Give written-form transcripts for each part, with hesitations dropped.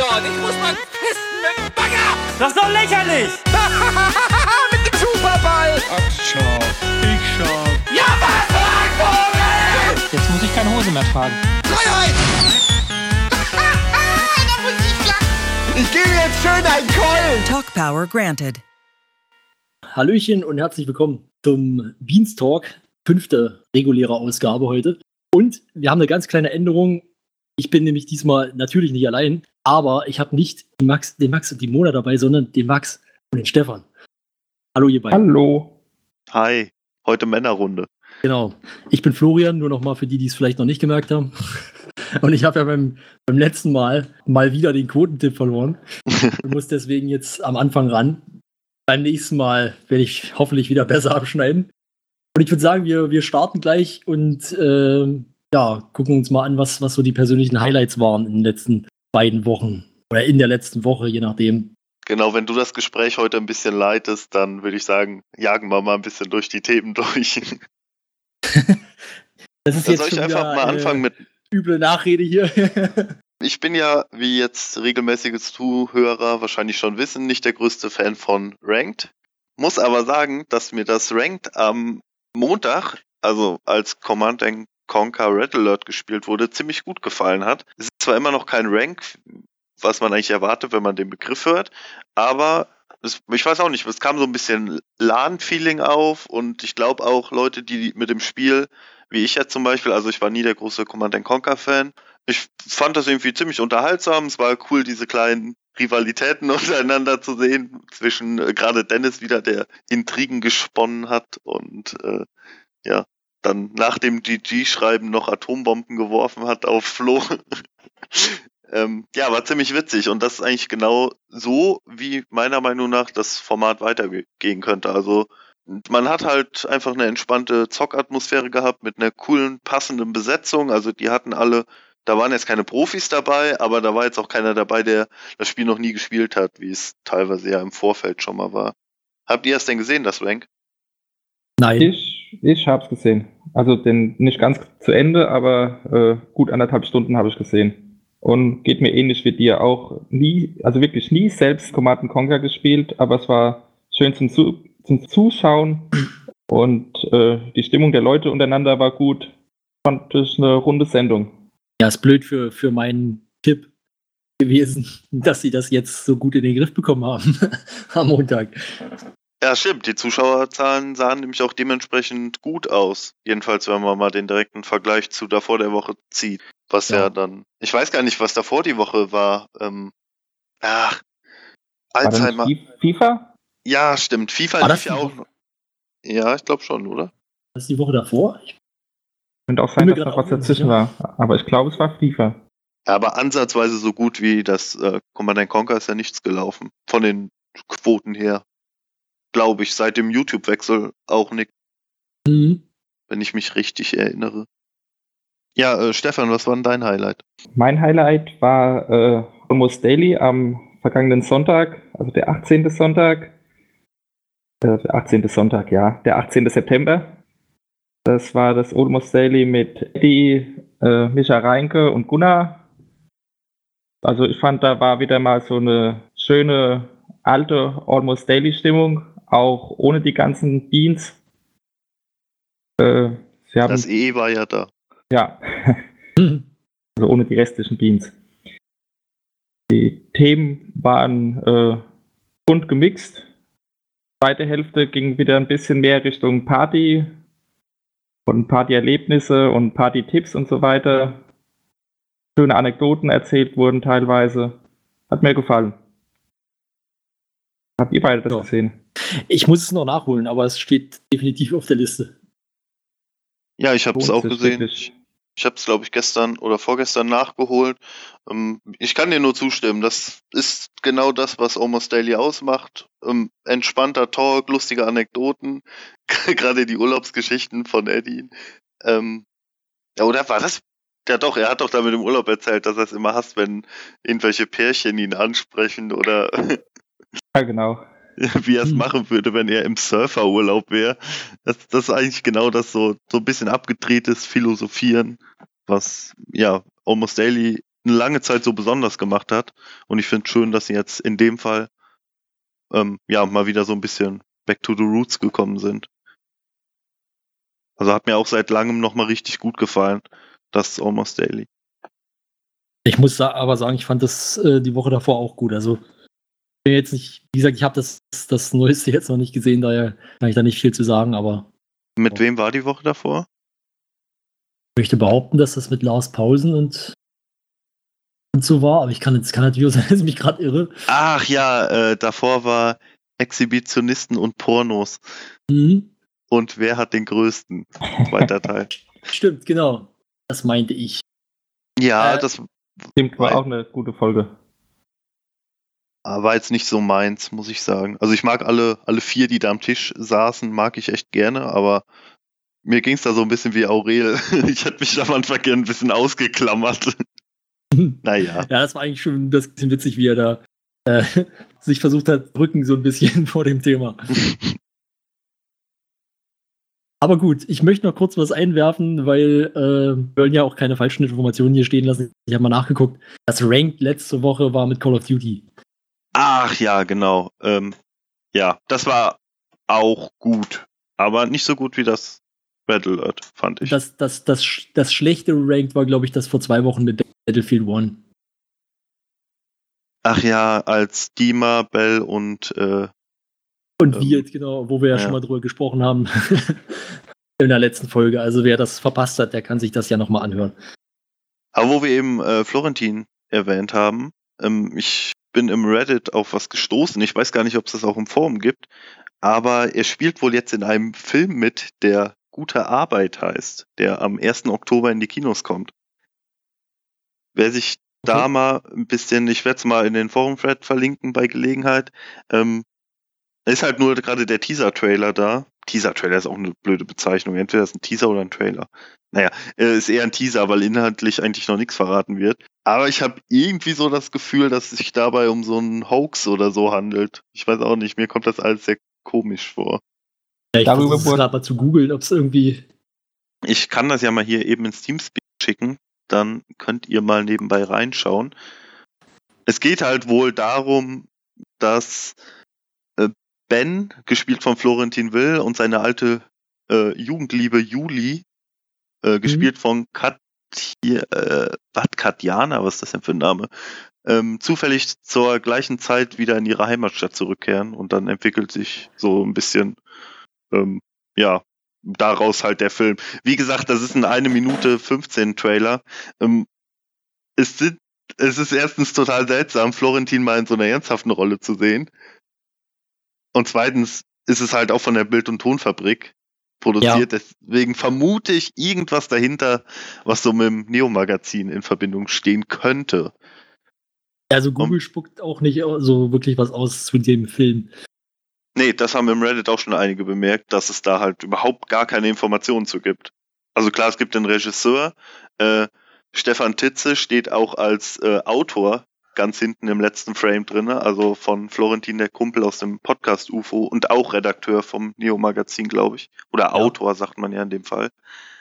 dort. Ich muss mal pissen mit dem Bagger. Das ist doch lächerlich. Mit dem Superball. Ach, schau. Ich schau. Ja, was für ein Vogel. Jetzt muss ich keine Hose mehr tragen. Freiheit. Da muss ich lachen. Ich gebe jetzt schön einen Keulen. Talk Power granted. Hallöchen und herzlich willkommen zum Beanstalk, 5. reguläre Ausgabe heute. Und wir haben eine ganz kleine Änderung. Ich bin nämlich diesmal natürlich nicht allein, aber ich habe nicht den Max und die Mona dabei, sondern den Max und den Stefan. Hallo ihr beiden. Hallo. Hi, heute Männerrunde. Genau. Ich bin Florian, nur nochmal für die, die es vielleicht noch nicht gemerkt haben. Und ich habe ja beim letzten Mal wieder den Quotentipp verloren. Ich muss deswegen jetzt am Anfang ran. Beim nächsten Mal werde ich hoffentlich wieder besser abschneiden. Und ich würde sagen, wir starten gleich und gucken uns mal an, was so die persönlichen Highlights waren in den letzten beiden Wochen. Oder in der letzten Woche, je nachdem. Genau, wenn du das Gespräch heute ein bisschen leitest, dann würde ich sagen, jagen wir mal ein bisschen durch die Themen durch. Das ist dann jetzt soll ich schon einfach mal anfangen mit... üble Nachrede hier. Ich bin ja, wie jetzt regelmäßige Zuhörer wahrscheinlich schon wissen, nicht der größte Fan von Ranked. Muss aber sagen, dass mir das Ranked am Montag, also als Command & Conquer Red Alert gespielt wurde, ziemlich gut gefallen hat. Es ist zwar immer noch kein Rank, was man eigentlich erwartet, wenn man den Begriff hört, aber ich weiß auch nicht, es kam so ein bisschen LAN-Feeling auf und ich glaube auch Leute, die mit dem Spiel, wie ich jetzt zum Beispiel, also ich war nie der große Command & Conquer-Fan, ich fand das irgendwie ziemlich unterhaltsam, es war cool, diese kleinen Rivalitäten untereinander zu sehen, zwischen gerade Dennis wieder, der Intrigen gesponnen hat und dann nach dem GG-Schreiben noch Atombomben geworfen hat auf Flo. War ziemlich witzig und das ist eigentlich genau so, wie meiner Meinung nach das Format weitergehen könnte. Also man hat halt einfach eine entspannte Zockatmosphäre gehabt mit einer coolen, passenden Besetzung. Also die hatten alle, da waren jetzt keine Profis dabei, aber da war jetzt auch keiner dabei, der das Spiel noch nie gespielt hat, wie es teilweise ja im Vorfeld schon mal war. Habt ihr es denn gesehen, das Rank? Nein. Ich hab's gesehen. Also den nicht ganz zu Ende, aber gut 1,5 Stunden habe ich gesehen. Und geht mir ähnlich wie dir auch wirklich nie selbst Command & Conquer gespielt, aber es war schön zum Zuschauen und die Stimmung der Leute untereinander war gut. Fand ich eine runde Sendung. Ja, ist blöd für meinen Tipp gewesen, dass sie das jetzt so gut in den Griff bekommen haben am Montag. Ja, stimmt. Die Zuschauerzahlen sahen nämlich auch dementsprechend gut aus. Jedenfalls, wenn man mal den direkten Vergleich zu davor der Woche zieht. Was ja dann... Ich weiß gar nicht, was davor die Woche war. Alzheimer. FIFA? Ja, stimmt. FIFA war lief ja auch noch. Ja, ich glaube schon, oder? Das ist die Woche davor? Könnte auch sein, dass noch was dazwischen war. Aber ich glaube, es war FIFA. Ja, aber ansatzweise so gut wie das Command & Conquer ist ja nichts gelaufen. Von den Quoten her. Glaube ich, seit dem YouTube-Wechsel auch nicht. Mhm. Wenn ich mich richtig erinnere. Ja, Stefan, was war denn dein Highlight? Mein Highlight war Almost Daily am vergangenen Sonntag, also der 18. Sonntag. Der 18. September. Das war das Almost Daily mit Eddie, Micha Reinke und Gunnar. Also ich fand, da war wieder mal so eine schöne alte Almost Daily Stimmung, auch ohne die ganzen Beans. Das war ja da. Ja, also ohne die restlichen Beans. Die Themen waren bunt gemixt. Die zweite Hälfte ging wieder ein bisschen mehr Richtung Party und Partyerlebnisse und Party-Tipps und so weiter. Schöne Anekdoten erzählt wurden teilweise. Hat mir gefallen. Habt ihr beide das gesehen? Ich muss es noch nachholen, aber es steht definitiv auf der Liste. Ja, ich habe es auch gesehen. Wirklich. Ich habe es, glaube ich, gestern oder vorgestern nachgeholt. Ich kann dir nur zustimmen. Das ist genau das, was Almost Daily ausmacht. Entspannter Talk, lustige Anekdoten. Gerade die Urlaubsgeschichten von Eddie. Oder war das? Ja doch, er hat doch da mit dem Urlaub erzählt, dass er es immer hasst, wenn irgendwelche Pärchen ihn ansprechen oder ja, genau. Wie er es machen würde, wenn er im Surferurlaub wäre. Das ist eigentlich genau das so ein bisschen abgedrehtes Philosophieren, was ja Almost Daily eine lange Zeit so besonders gemacht hat. Und ich finde es schön, dass sie jetzt in dem Fall mal wieder so ein bisschen back to the roots gekommen sind. Also hat mir auch seit langem nochmal richtig gut gefallen, das Almost Daily. Ich muss aber sagen, ich fand das die Woche davor auch gut. Also ich bin jetzt nicht, wie gesagt, ich habe das Neueste jetzt noch nicht gesehen, daher kann ich da nicht viel zu sagen, aber Mit wem war die Woche davor? ich möchte behaupten, dass das mit Lars Pausen und so war, aber es kann natürlich auch sein, dass ich mich gerade irre. Ach ja, davor war Exhibitionisten und Pornos. Mhm. Und wer hat den größten? Zweiter Teil. Stimmt, genau. Das meinte ich. Ja, das Stimmt, war auch eine gute Folge. war jetzt nicht so meins, muss ich sagen. Also ich mag alle 4, die da am Tisch saßen, mag ich echt gerne, aber mir ging es da so ein bisschen wie Aurel. Ich hätte mich am Anfang gerne ein bisschen ausgeklammert. Naja. Ja, das war eigentlich schon ein bisschen witzig, wie er da sich versucht hat, drücken so ein bisschen vor dem Thema. Aber gut, ich möchte noch kurz was einwerfen, weil wir wollen ja auch keine falschen Informationen hier stehen lassen. Ich habe mal nachgeguckt. Das Ranked letzte Woche war mit Call of Duty. Ach ja, genau. Ja, das war auch gut, aber nicht so gut wie das Red Alert, fand ich. Das schlechte Ranked war, glaube ich, das vor 2 Wochen mit Battlefield 1. Ach ja, als Dima, Bell und Wirt, genau, wo wir ja schon mal drüber gesprochen haben in der letzten Folge. Also wer das verpasst hat, der kann sich das ja nochmal anhören. Aber wo wir eben Florentin erwähnt haben, ich bin im Reddit auf was gestoßen. Ich weiß gar nicht, ob es das auch im Forum gibt, aber er spielt wohl jetzt in einem Film mit, der Gute Arbeit heißt, der am 1. Oktober in die Kinos kommt. Wer sich da mal ein bisschen, ich werde es mal in den Forum-Thread verlinken bei Gelegenheit, ist halt nur gerade der Teaser-Trailer da. Teaser-Trailer ist auch eine blöde Bezeichnung. Entweder ist ein Teaser oder ein Trailer. Naja, ist eher ein Teaser, weil inhaltlich eigentlich noch nichts verraten wird. Aber ich habe irgendwie so das Gefühl, dass es sich dabei um so einen Hoax oder so handelt. Ich weiß auch nicht, mir kommt das alles sehr komisch vor. Ja, ich versuche gerade mal zu googeln, ob es irgendwie... Ich kann das ja mal hier eben ins Teamspeak schicken. Dann könnt ihr mal nebenbei reinschauen. Es geht halt wohl darum, dass Ben, gespielt von Florentin Will, und seine alte Jugendliebe Juli, gespielt von Katjana, was ist das denn für ein Name, zufällig zur gleichen Zeit wieder in ihre Heimatstadt zurückkehren und dann entwickelt sich so ein bisschen, daraus halt der Film. Wie gesagt, das ist ein 1 Minute 15 Trailer. Es ist erstens total seltsam, Florentin mal in so einer ernsthaften Rolle zu sehen. Und zweitens ist es halt auch von der Bild- und Tonfabrik produziert. Ja. Deswegen vermute ich irgendwas dahinter, was so mit dem Neo-Magazin in Verbindung stehen könnte. Also Google spuckt auch nicht so wirklich was aus zu dem Film. Nee, das haben im Reddit auch schon einige bemerkt, dass es da halt überhaupt gar keine Informationen zu gibt. Also klar, es gibt den Regisseur. Stefan Titze steht auch als Autor ganz hinten im letzten Frame drin, also von Florentin, der Kumpel aus dem Podcast UFO und auch Redakteur vom Neo-Magazin, glaube ich. Oder Autor, sagt man ja in dem Fall.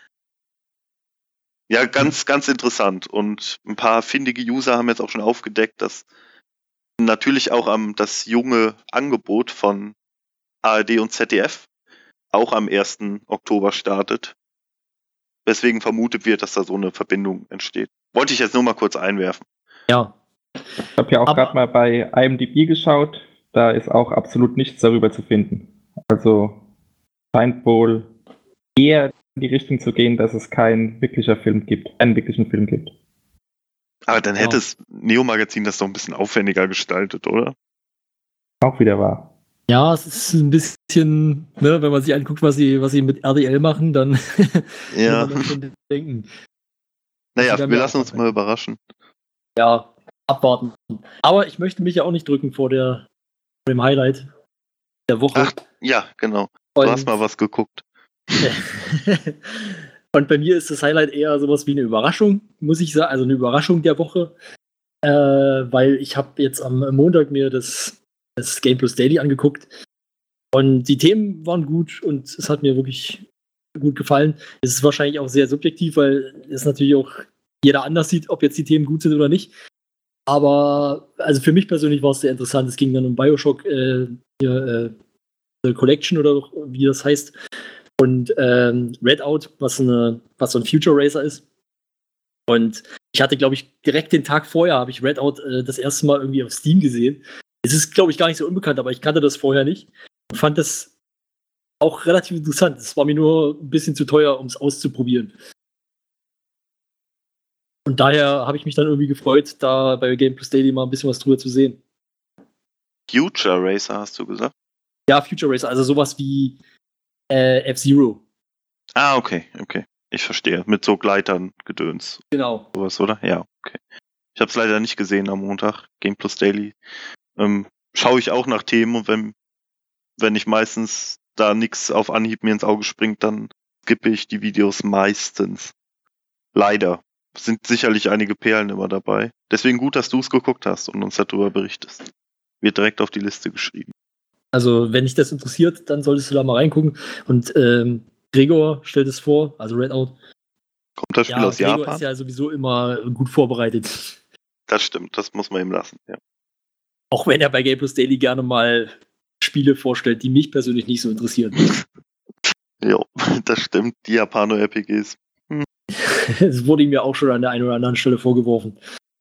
Ja, ganz, ganz interessant. Und ein paar findige User haben jetzt auch schon aufgedeckt, dass natürlich auch das junge Angebot von ARD und ZDF auch am 1. Oktober startet. Weswegen vermutet wird, dass da so eine Verbindung entsteht. Wollte ich jetzt nur mal kurz einwerfen. Ja. Ich habe ja auch gerade mal bei IMDb geschaut, da ist auch absolut nichts darüber zu finden. Also scheint wohl eher in die Richtung zu gehen, dass es keinen wirklichen Film gibt. Aber dann hätte das Neo-Magazin das doch ein bisschen aufwendiger gestaltet, oder? Auch wieder wahr. Ja, es ist ein bisschen, ne, wenn man sich anguckt, was sie mit RTL machen, dann ja. kann man schon denken. Naja, wir lassen uns mal überraschen. Ja, abwarten. Aber ich möchte mich ja auch nicht drücken vor dem Highlight der Woche. Ach, ja, genau. Du hast mal was geguckt. Und bei mir ist das Highlight eher sowas wie eine Überraschung, muss ich sagen. Also eine Überraschung der Woche. Weil ich habe jetzt am Montag mir das Game Plus Daily angeguckt. Und die Themen waren gut und es hat mir wirklich gut gefallen. Es ist wahrscheinlich auch sehr subjektiv, weil es natürlich auch jeder anders sieht, ob jetzt die Themen gut sind oder nicht. Aber also für mich persönlich war es sehr interessant. Es ging dann um Bioshock The Collection oder wie das heißt. Und Redout, was so ein Future Racer ist. Und ich hatte, glaube ich, direkt den Tag vorher habe ich Redout das erste Mal irgendwie auf Steam gesehen. Es ist, glaube ich, gar nicht so unbekannt, aber ich kannte das vorher nicht. Und fand das auch relativ interessant. Es war mir nur ein bisschen zu teuer, um es auszuprobieren. Und daher habe ich mich dann irgendwie gefreut, da bei Game Plus Daily mal ein bisschen was drüber zu sehen. Future Racer, hast du gesagt? Ja, Future Racer, also sowas wie F-Zero. Ah, okay. Ich verstehe. Mit so Gleitern Gedöns. Genau. Sowas, oder? Ja, okay. Ich habe es leider nicht gesehen am Montag. Game Plus Daily. Schaue ich auch nach Themen und wenn ich meistens da nichts auf Anhieb mir ins Auge springt, dann skippe ich die Videos meistens. Leider. Sind sicherlich einige Perlen immer dabei. Deswegen gut, dass du es geguckt hast und uns darüber berichtest. Wird direkt auf die Liste geschrieben. Also, wenn dich das interessiert, dann solltest du da mal reingucken. Und Gregor stellt es vor, also Redout. Kommt das Spiel aus Gregor Japan? ist ja sowieso immer gut vorbereitet. Das stimmt, das muss man ihm lassen, ja. Auch wenn er bei Game Plus Daily gerne mal Spiele vorstellt, die mich persönlich nicht so interessieren. Jo, das stimmt. Die Japano-RPGs. Es wurde ihm ja auch schon an der einen oder anderen Stelle vorgeworfen.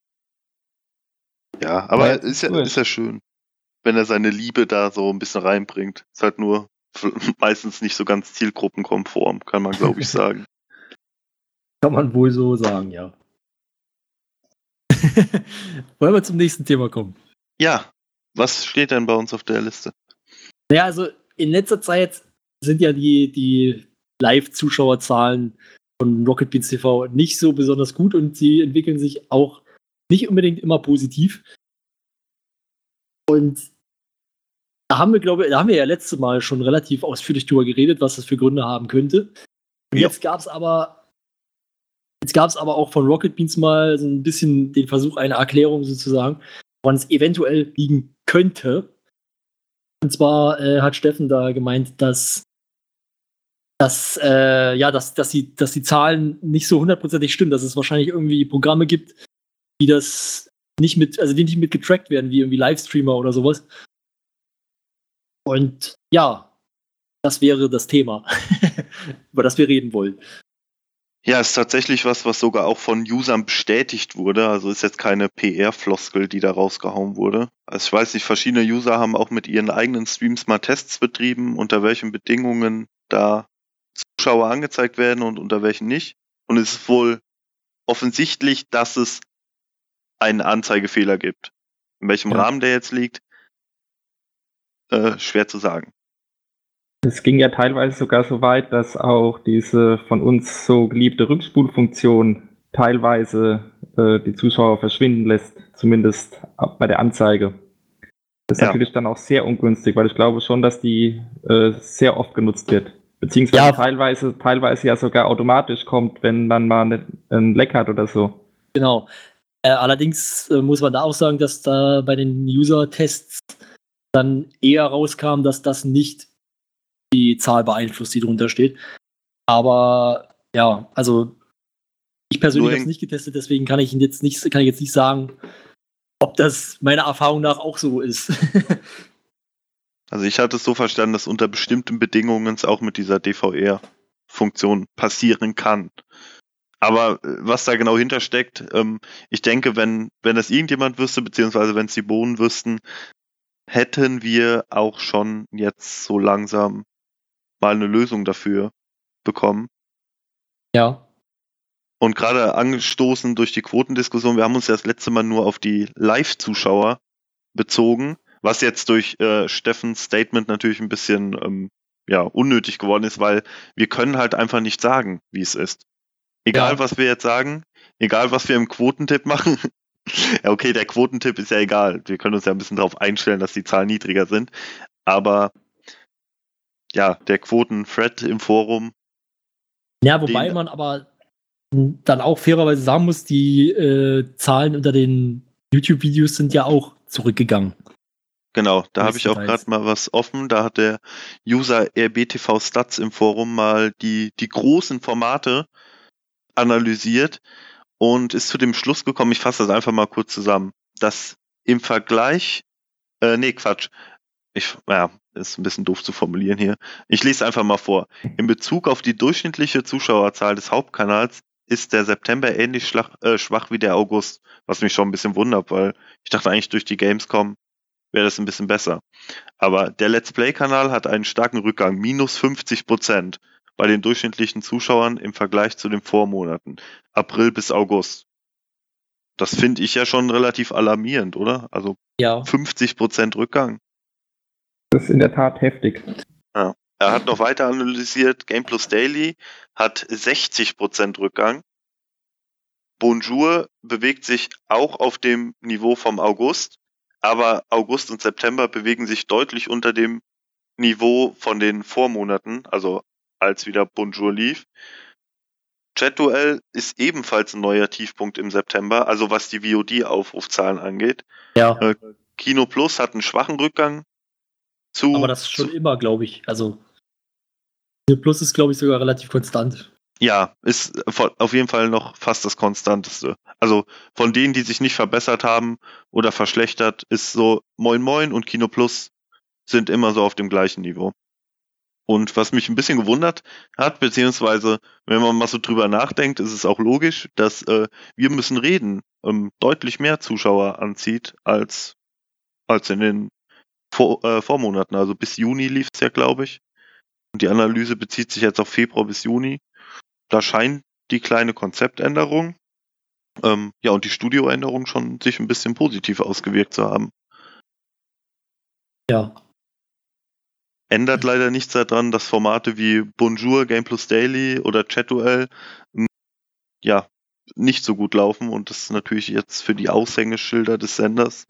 Ja, aber Ja, ist cool. ja schön, wenn er seine Liebe da so ein bisschen reinbringt. Ist halt nur meistens nicht so ganz zielgruppenkonform, kann man glaube ich sagen. Kann man wohl so sagen, ja. Wollen wir zum nächsten Thema kommen? Ja, was steht denn bei uns auf der Liste? Naja, also in letzter Zeit sind ja die Live-Zuschauerzahlen von Rocket Beans TV nicht so besonders gut und sie entwickeln sich auch nicht unbedingt immer positiv. Und da haben wir ja letztes Mal schon relativ ausführlich drüber geredet, was das für Gründe haben könnte. Und Ja. jetzt gab es aber auch von Rocket Beans mal so ein bisschen den Versuch einer Erklärung sozusagen, woran es eventuell liegen könnte. Und zwar hat Steffen da gemeint, dass die Zahlen nicht so hundertprozentig stimmen, dass es wahrscheinlich irgendwie Programme gibt, die nicht mit getrackt werden, wie irgendwie Livestreamer oder sowas. Und ja, das wäre das Thema, über das wir reden wollen. Ja, ist tatsächlich was sogar auch von Usern bestätigt wurde. Also ist jetzt keine PR-Floskel, die da rausgehauen wurde. Also ich weiß nicht, verschiedene User haben auch mit ihren eigenen Streams mal Tests betrieben, unter welchen Bedingungen da Zuschauer angezeigt werden und unter welchen nicht. Und es ist wohl offensichtlich, dass es einen Anzeigefehler gibt. In welchem Rahmen der jetzt liegt, schwer zu sagen. Es ging ja teilweise sogar so weit, dass auch diese von uns so geliebte Rückspulfunktion teilweise die Zuschauer verschwinden lässt, zumindest bei der Anzeige. Das ist natürlich dann auch sehr ungünstig, weil ich glaube schon, dass die sehr oft genutzt wird. Beziehungsweise teilweise ja sogar automatisch kommt, wenn man mal einen Leck hat oder so. Genau. Allerdings muss man da auch sagen, dass da bei den User-Tests dann eher rauskam, dass das nicht die Zahl beeinflusst, die drunter steht. Aber ja, also ich persönlich habe es nicht getestet, deswegen kann ich jetzt nicht sagen, ob das meiner Erfahrung nach auch so ist. Also ich hatte es so verstanden, dass unter bestimmten Bedingungen es auch mit dieser DVR-Funktion passieren kann. Aber was da genau hintersteckt, ich denke, wenn das irgendjemand wüsste, beziehungsweise wenn es die Bohnen wüssten, hätten wir auch schon jetzt so langsam mal eine Lösung dafür bekommen. Ja. Und gerade angestoßen durch die Quotendiskussion, wir haben uns ja das letzte Mal nur auf die Live-Zuschauer bezogen, was jetzt durch Steffens Statement natürlich ein bisschen unnötig geworden ist, weil wir können halt einfach nicht sagen, wie es ist. Egal, was wir jetzt sagen, egal, was wir im Quotentipp machen. Ja, okay, der Quotentipp ist ja egal. Wir können uns ja ein bisschen darauf einstellen, dass die Zahlen niedriger sind. Aber ja, der Quoten-Thread im Forum. Ja, wobei man aber dann auch fairerweise sagen muss, die Zahlen unter den YouTube-Videos sind ja auch zurückgegangen. Genau, da habe ich auch gerade mal was offen. Da hat der User RBTV Stats im Forum mal die großen Formate analysiert. und ist zu dem Schluss gekommen, ich fasse das einfach mal kurz zusammen, dass im Vergleich, ist ein bisschen doof zu formulieren hier. Ich lese einfach mal vor. In Bezug auf die durchschnittliche Zuschauerzahl des Hauptkanals ist der September ähnlich schwach wie der August, was mich schon ein bisschen wundert, weil ich dachte eigentlich durch die Gamescom wäre das ein bisschen besser. Aber der Let's Play-Kanal hat einen starken Rückgang, minus 50% bei den durchschnittlichen Zuschauern im Vergleich zu den Vormonaten, April bis August. Das finde ich ja schon relativ alarmierend, oder? Also Ja. 50% Rückgang. Das ist in der Tat heftig. Ja. Er hat noch weiter analysiert, Game Plus Daily hat 60% Rückgang. Bonjour bewegt sich auch auf dem Niveau vom August, aber August und September bewegen sich deutlich unter dem Niveau von den Vormonaten, also als wieder Bonjour lief. Chat-Duell ist ebenfalls ein neuer Tiefpunkt im September, also was die VOD-Aufrufzahlen angeht. Ja. Kino Plus hat einen schwachen Rückgang. Aber das schon immer, glaube ich. Also Plus ist, glaube ich, sogar relativ konstant. Ja, ist auf jeden Fall noch fast das Konstanteste. Also von denen, die sich nicht verbessert haben oder verschlechtert, ist so Moin Moin und Kino Plus sind immer so auf dem gleichen Niveau. Und was mich ein bisschen gewundert hat, beziehungsweise wenn man mal so drüber nachdenkt, ist es auch logisch, dass Wir müssen reden deutlich mehr Zuschauer anzieht als in den Vormonaten. Also bis Juni lief es ja, glaube ich. Und die Analyse bezieht sich jetzt auf Februar bis Juni. Da scheint die kleine Konzeptänderung und die Studioänderung schon sich ein bisschen positiv ausgewirkt zu haben. Ja. Ändert leider nichts daran, dass Formate wie Bonjour, Game Plus Daily oder Chat-Duell nicht so gut laufen und das natürlich jetzt für die Aushängeschilder des Senders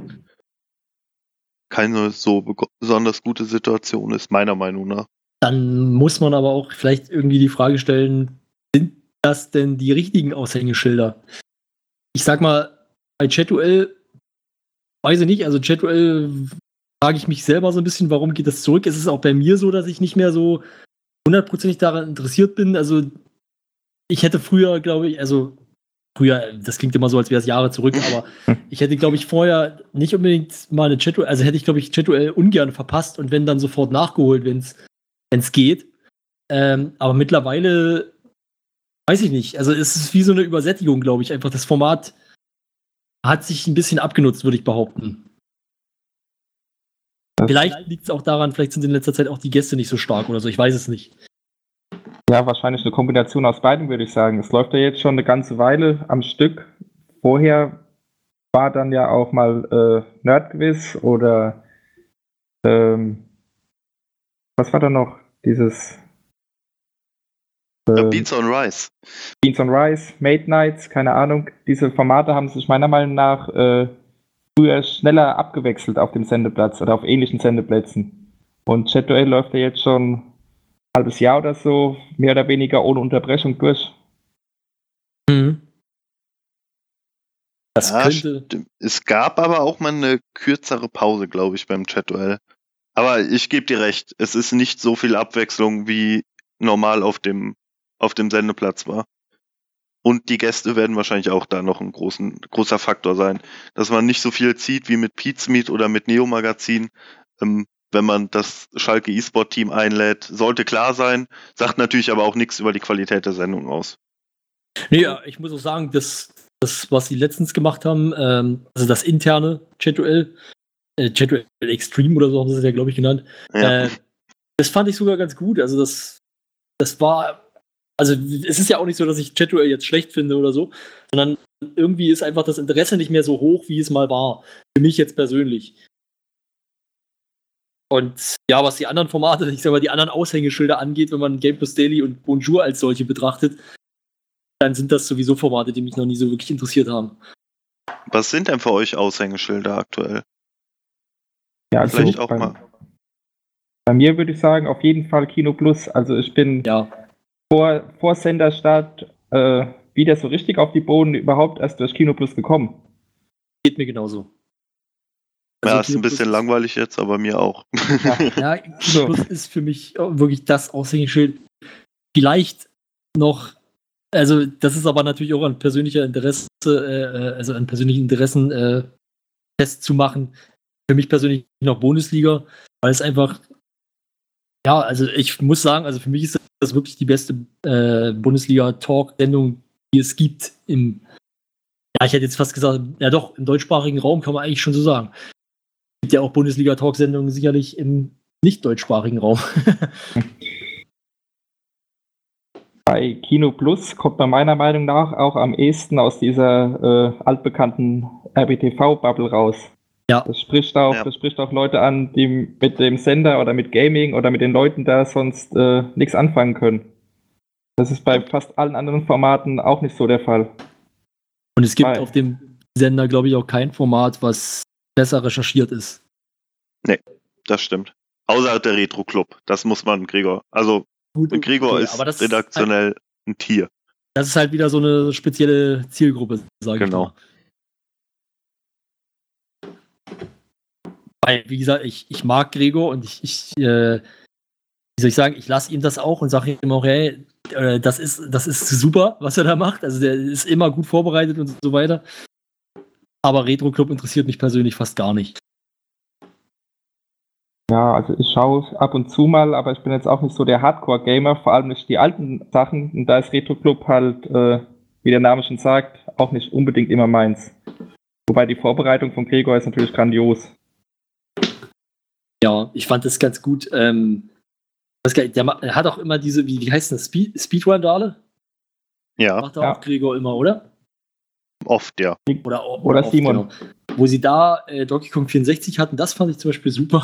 keine so besonders gute Situation ist, meiner Meinung nach. Dann muss man aber auch vielleicht irgendwie die Frage stellen, sind das denn die richtigen Aushängeschilder? Ich sag mal, bei Chat-Duell weiß ich nicht, also Chat-Duell frage ich mich selber so ein bisschen, warum geht das zurück? Es ist auch bei mir so, dass ich nicht mehr so 100% daran interessiert bin. Also ich hätte früher, glaube ich, das klingt immer so, als wäre es Jahre zurück, aber ich hätte, glaube ich, vorher nicht unbedingt mal eine Chat-Duell, also hätte ich, glaube ich, Chat-Duell ungern verpasst und wenn dann sofort nachgeholt, wenn es geht. Aber mittlerweile weiß ich nicht. Also es ist wie so eine Übersättigung, glaube ich. Einfach das Format hat sich ein bisschen abgenutzt, würde ich behaupten. Vielleicht liegt es auch daran, vielleicht sind in letzter Zeit auch die Gäste nicht so stark oder so. Ich weiß es nicht. Ja, wahrscheinlich eine Kombination aus beiden, würde ich sagen. Es läuft ja jetzt schon eine ganze Weile am Stück. Vorher war dann ja auch mal Nerdquiz oder was war da noch? Dieses Beans on Rice. Beans on Rice, Mate Nights, keine Ahnung. Diese Formate haben sich meiner Meinung nach früher schneller abgewechselt auf dem Sendeplatz oder auf ähnlichen Sendeplätzen. Und Chat-Duell läuft ja jetzt schon ein halbes Jahr oder so, mehr oder weniger ohne Unterbrechung durch. Mhm. Das Ja, könnte. stimmt. Es gab aber auch mal eine kürzere Pause, glaube ich, beim Chat-Duell. Aber ich gebe dir recht, es ist nicht so viel Abwechslung, wie normal auf dem Sendeplatz war. Und die Gäste werden wahrscheinlich auch da noch ein großer Faktor sein. Dass man nicht so viel zieht wie mit Pete's Meet oder mit Neo Magazin, wenn man das Schalke E-Sport-Team einlädt, sollte klar sein, sagt natürlich aber auch nichts über die Qualität der Sendung aus. Nee, ja, ich muss auch sagen, das, was sie letztens gemacht haben, also das interne Chat-Duell, Chat-Duell Extreme oder so haben sie es ja, glaube ich, genannt, Ja. das fand ich sogar ganz gut. Also das war, also es ist ja auch nicht so, dass ich Chat-Duell jetzt schlecht finde oder so, sondern irgendwie ist einfach das Interesse nicht mehr so hoch, wie es mal war. Für mich jetzt persönlich. Und ja, was die anderen Formate, ich sag mal, die anderen Aushängeschilder angeht, wenn man Game Plus Daily und Bonjour als solche betrachtet, dann sind das sowieso Formate, die mich noch nie so wirklich interessiert haben. Was sind denn für euch Aushängeschilder aktuell? Ja, also Vielleicht auch mal. Bei mir würde ich sagen, auf jeden Fall Kino Plus. Also ich bin vor Senderstart wieder so richtig auf die Boden überhaupt erst durch Kino Plus gekommen. Geht mir genauso. Ja, Also ist ein bisschen langweilig jetzt, aber mir auch. Ja, Kino Plus ist für mich wirklich das Aushängeschild. Vielleicht noch Also, das ist aber natürlich auch an persönlicher Interesse, also an persönlichen Interessen festzumachen. Für mich persönlich noch Bundesliga, weil es einfach, ja, also ich muss sagen, also für mich ist das wirklich die beste Bundesliga-Talk-Sendung, die es gibt ja, ich hätte jetzt fast gesagt, ja doch, im deutschsprachigen Raum kann man eigentlich schon so sagen. Es gibt ja auch Bundesliga-Talk-Sendungen sicherlich im nicht-deutschsprachigen Raum. Bei Kino Plus kommt man meiner Meinung nach auch am ehesten aus dieser altbekannten RBTV-Bubble raus. Ja. Das spricht auch Leute an, die mit dem Sender oder mit Gaming oder mit den Leuten da sonst nichts anfangen können. Das ist bei fast allen anderen Formaten auch nicht so der Fall. Und es gibt auf dem Sender, glaube ich, auch kein Format, was besser recherchiert ist. Nee, das stimmt. Außer der Retro-Club. Das muss man Gregor. Also, Gut, Gregor okay, ist aber das redaktionell ein Tier. Das ist halt wieder so eine spezielle Zielgruppe, sage ich Genau. mal. Weil, wie gesagt, ich mag Gregor und wie soll ich sagen, ich lasse ihm das auch und sage ihm auch, hey, das ist super, was er da macht. Also der ist immer gut vorbereitet und so weiter. Aber Retro Club interessiert mich persönlich fast gar nicht. Ja, also ich schaue ab und zu mal, aber ich bin jetzt auch nicht so der Hardcore-Gamer, vor allem nicht die alten Sachen. Und da ist Retro Club halt, wie der Name schon sagt, auch nicht unbedingt immer meins. Wobei die Vorbereitung von Gregor ist natürlich grandios. Ja, ich fand das ganz gut. Der hat auch immer diese, wie heißt das, Speedrun-Dale? Ja, Macht er auch Gregor immer, oder? oft, ja. Oder Oder Simon. Genau. Wo sie da Donkey Kong 64 hatten, das fand ich zum Beispiel super.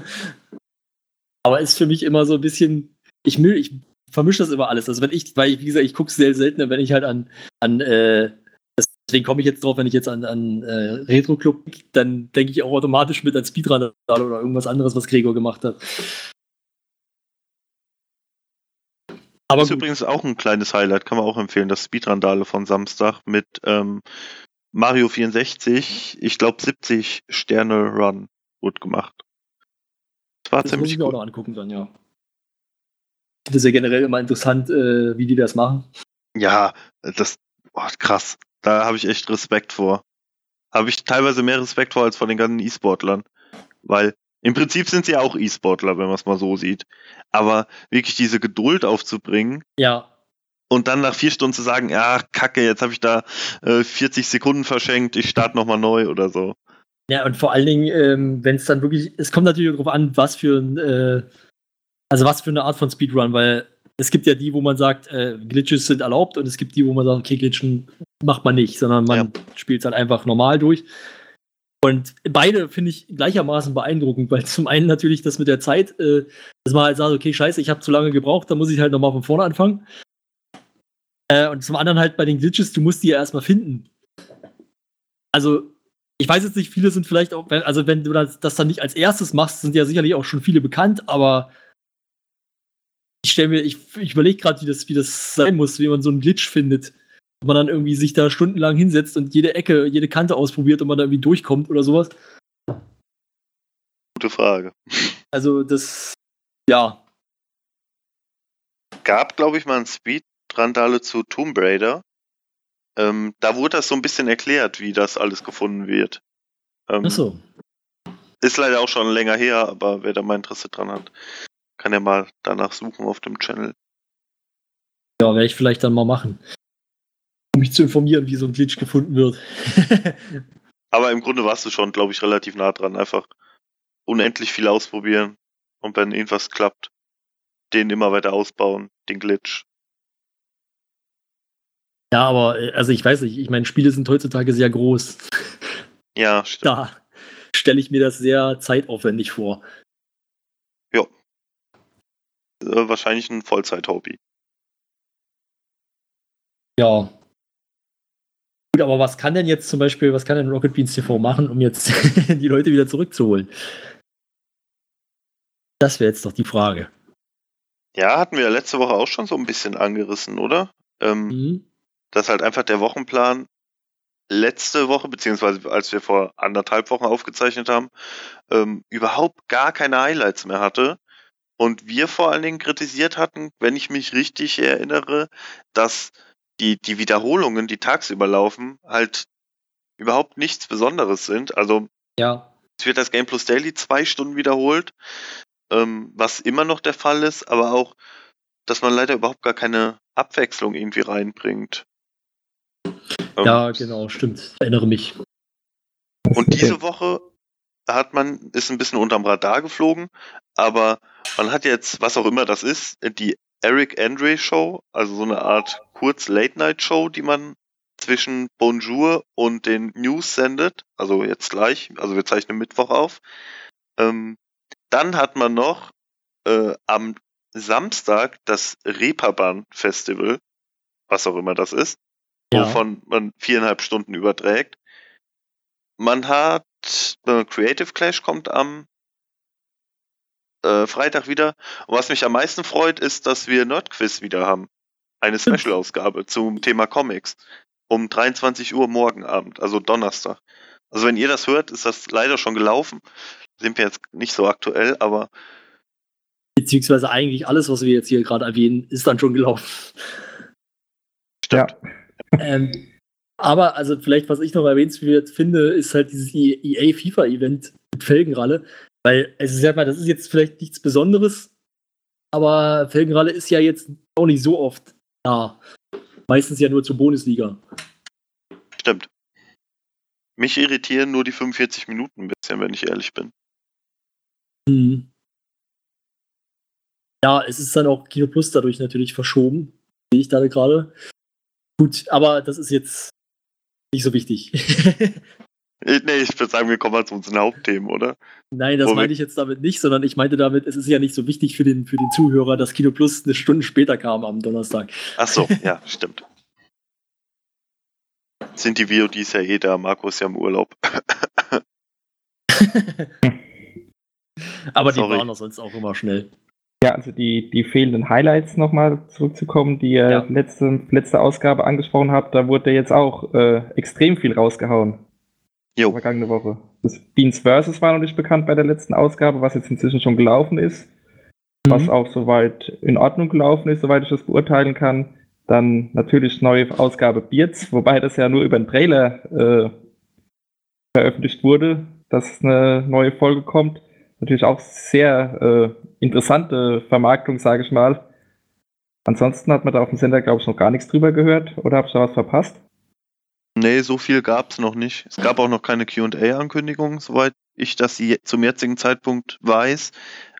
Aber ist für mich immer so ein bisschen, ich vermische das immer alles. Also wie gesagt, ich gucke es sehr selten, wenn ich halt deswegen komme ich jetzt drauf, wenn ich jetzt an Retro Club, dann denke ich auch automatisch mit an Speedrun oder irgendwas anderes, was Gregor gemacht hat. Aber Das ist übrigens auch ein kleines Highlight, kann man auch empfehlen, das Speedrandale von Samstag mit Mario 64, ich glaube 70 Sterne Run wurde gemacht. Das war das muss ziemlich ich mir auch gut. noch angucken dann, ja. Das ist ja generell immer interessant, wie die das machen. Ja, krass. Da habe ich echt Respekt vor. Habe ich teilweise mehr Respekt vor als vor den ganzen E-Sportlern. Weil im Prinzip sind sie ja auch E-Sportler, wenn man es mal so sieht. Aber wirklich diese Geduld aufzubringen Ja. und dann nach 4 Stunden zu sagen, ja, kacke, jetzt habe ich da 40 Sekunden verschenkt, ich starte nochmal neu oder so. Ja, und vor allen Dingen, wenn es dann wirklich, es kommt natürlich darauf an, was für eine Art von Speedrun, weil es gibt ja die, wo man sagt, Glitches sind erlaubt, und es gibt die, wo man sagt, okay, Glitchen macht man nicht, sondern man spielt es halt einfach normal durch. Und beide finde ich gleichermaßen beeindruckend, weil zum einen natürlich das mit der Zeit, dass man halt sagt, okay, scheiße, ich habe zu lange gebraucht, dann muss ich halt nochmal von vorne anfangen. Und zum anderen halt bei den Glitches, du musst die ja erstmal finden. Also, ich weiß jetzt nicht, viele sind vielleicht auch, wenn du das dann nicht als erstes machst, sind ja sicherlich auch schon viele bekannt, aber ich überlege gerade, wie das sein muss, wie man so einen Glitch findet. Ob man dann irgendwie sich da stundenlang hinsetzt und jede Ecke, jede Kante ausprobiert und man da irgendwie durchkommt oder sowas. Gute Frage. Also das, ja. Gab, glaube ich, mal ein Speedrandale zu Tomb Raider. Da wurde das so ein bisschen erklärt, wie das alles gefunden wird. Achso. Ist leider auch schon länger her, aber wer da mal Interesse dran hat, kann ja mal danach suchen auf dem Channel. Ja, werde ich vielleicht dann mal machen. Um mich zu informieren, wie so ein Glitch gefunden wird. Aber im Grunde warst du schon, glaube ich, relativ nah dran. Einfach unendlich viel ausprobieren und wenn irgendwas klappt, den immer weiter ausbauen, den Glitch. Ja, aber also ich weiß nicht, ich meine, Spiele sind heutzutage sehr groß. Ja, stimmt. Da stelle ich mir das sehr zeitaufwendig vor. Ja. Wahrscheinlich ein Vollzeit-Hobby. Ja. Gut, aber was kann denn Rocket Beans TV machen, um jetzt die Leute wieder zurückzuholen? Das wäre jetzt doch die Frage. Ja, hatten wir ja letzte Woche auch schon so ein bisschen angerissen, oder? Dass halt einfach der Wochenplan letzte Woche, beziehungsweise als wir vor 1,5 Wochen aufgezeichnet haben, überhaupt gar keine Highlights mehr hatte. Und wir vor allen Dingen kritisiert hatten, wenn ich mich richtig erinnere, dass die Wiederholungen, die tagsüber laufen, halt überhaupt nichts Besonderes sind. Also Ja. es wird das Game Plus Daily 2 Stunden wiederholt, was immer noch der Fall ist, aber auch, dass man leider überhaupt gar keine Abwechslung irgendwie reinbringt. Ja, genau, stimmt. Ich erinnere mich. Und diese Woche ist ein bisschen unterm Radar geflogen, aber man hat jetzt, was auch immer das ist, die Eric Andre Show, also so eine Art Kurz-Late-Night-Show, die man zwischen Bonjour und den News sendet, also jetzt gleich, also wir zeichnen Mittwoch auf. Dann hat man noch am Samstag das Reeperbahn Festival, was auch immer das ist, Ja. wovon man 4,5 Stunden überträgt. Man hat Creative Clash kommt am Freitag wieder. Und was mich am meisten freut, ist, dass wir Nerdquiz wieder haben. Eine Special-Ausgabe zum Thema Comics. Um 23 Uhr morgen Abend, also Donnerstag. Also wenn ihr das hört, ist das leider schon gelaufen. Sind wir jetzt nicht so aktuell, aber Beziehungsweise eigentlich alles, was wir jetzt hier gerade erwähnen, ist dann schon gelaufen. stimmt. Ja. Aber also vielleicht, was ich noch erwähnenswert finde, ist halt dieses EA FIFA-Event mit Felgenralle. Weil, also ich sag mal, das ist jetzt vielleicht nichts Besonderes, aber Felgenralle ist ja jetzt auch nicht so oft da. Meistens ja nur zur Bundesliga. Stimmt. Mich irritieren nur die 45 Minuten ein bisschen, wenn ich ehrlich bin. Mhm. Ja, es ist dann auch Kino Plus dadurch natürlich verschoben. Sehe ich da gerade. Gut, aber das ist jetzt nicht so wichtig. Nee, ich würde sagen, wir kommen mal zu unseren Hauptthemen, oder? Nein, das Wo wir- meinte ich jetzt damit nicht, sondern ich meinte damit, es ist ja nicht so wichtig für den Zuhörer, dass Kino Plus eine Stunde später kam am Donnerstag. Ach so, ja, stimmt. Sind die VODs ja eh da, Marco ist ja im Urlaub. Aber die Sorry. waren doch sonst auch immer schnell. Ja, also die fehlenden Highlights nochmal zurückzukommen, die ihr Ja. letzte Ausgabe angesprochen habt, da wurde jetzt auch extrem viel rausgehauen. Jo. Vergangene Woche. Das Beans Versus war noch nicht bekannt bei der letzten Ausgabe, was jetzt inzwischen schon gelaufen ist. Was auch soweit in Ordnung gelaufen ist, soweit ich das beurteilen kann. Dann natürlich neue Ausgabe Beards, wobei das ja nur über einen Trailer veröffentlicht wurde, dass eine neue Folge kommt. Natürlich auch sehr interessante Vermarktung, sage ich mal. Ansonsten hat man da auf dem Sender, glaube ich, noch gar nichts drüber gehört. Oder habe ich da was verpasst? Nee, so viel gab's noch nicht. Es gab auch noch keine Q&A-Ankündigung, soweit ich das zum jetzigen Zeitpunkt weiß.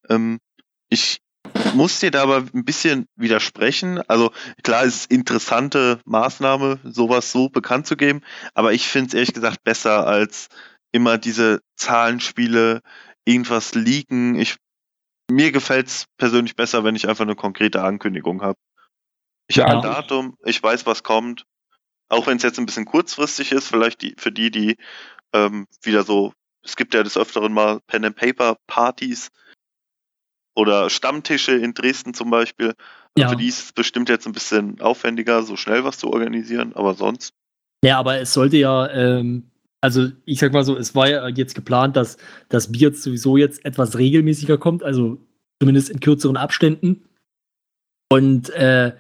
Ich muss dir da aber ein bisschen widersprechen. Also klar, es ist interessante Maßnahme, sowas so bekannt zu geben, aber ich finde es ehrlich gesagt besser als immer diese Zahlenspiele, irgendwas leaken. Mir gefällt es persönlich besser, wenn ich einfach eine konkrete Ankündigung habe. Ich habe ein Ja. Datum, ich weiß, was kommt. Auch wenn es jetzt ein bisschen kurzfristig ist, vielleicht für die wieder so, es gibt ja des Öfteren mal Pen-and-Paper-Partys oder Stammtische in Dresden zum Beispiel. Ja. Für die ist es bestimmt jetzt ein bisschen aufwendiger, so schnell was zu organisieren, aber sonst. Ja, aber es sollte ja, also ich sag mal so, es war ja jetzt geplant, dass das Bier sowieso jetzt etwas regelmäßiger kommt, also zumindest in kürzeren Abständen. Und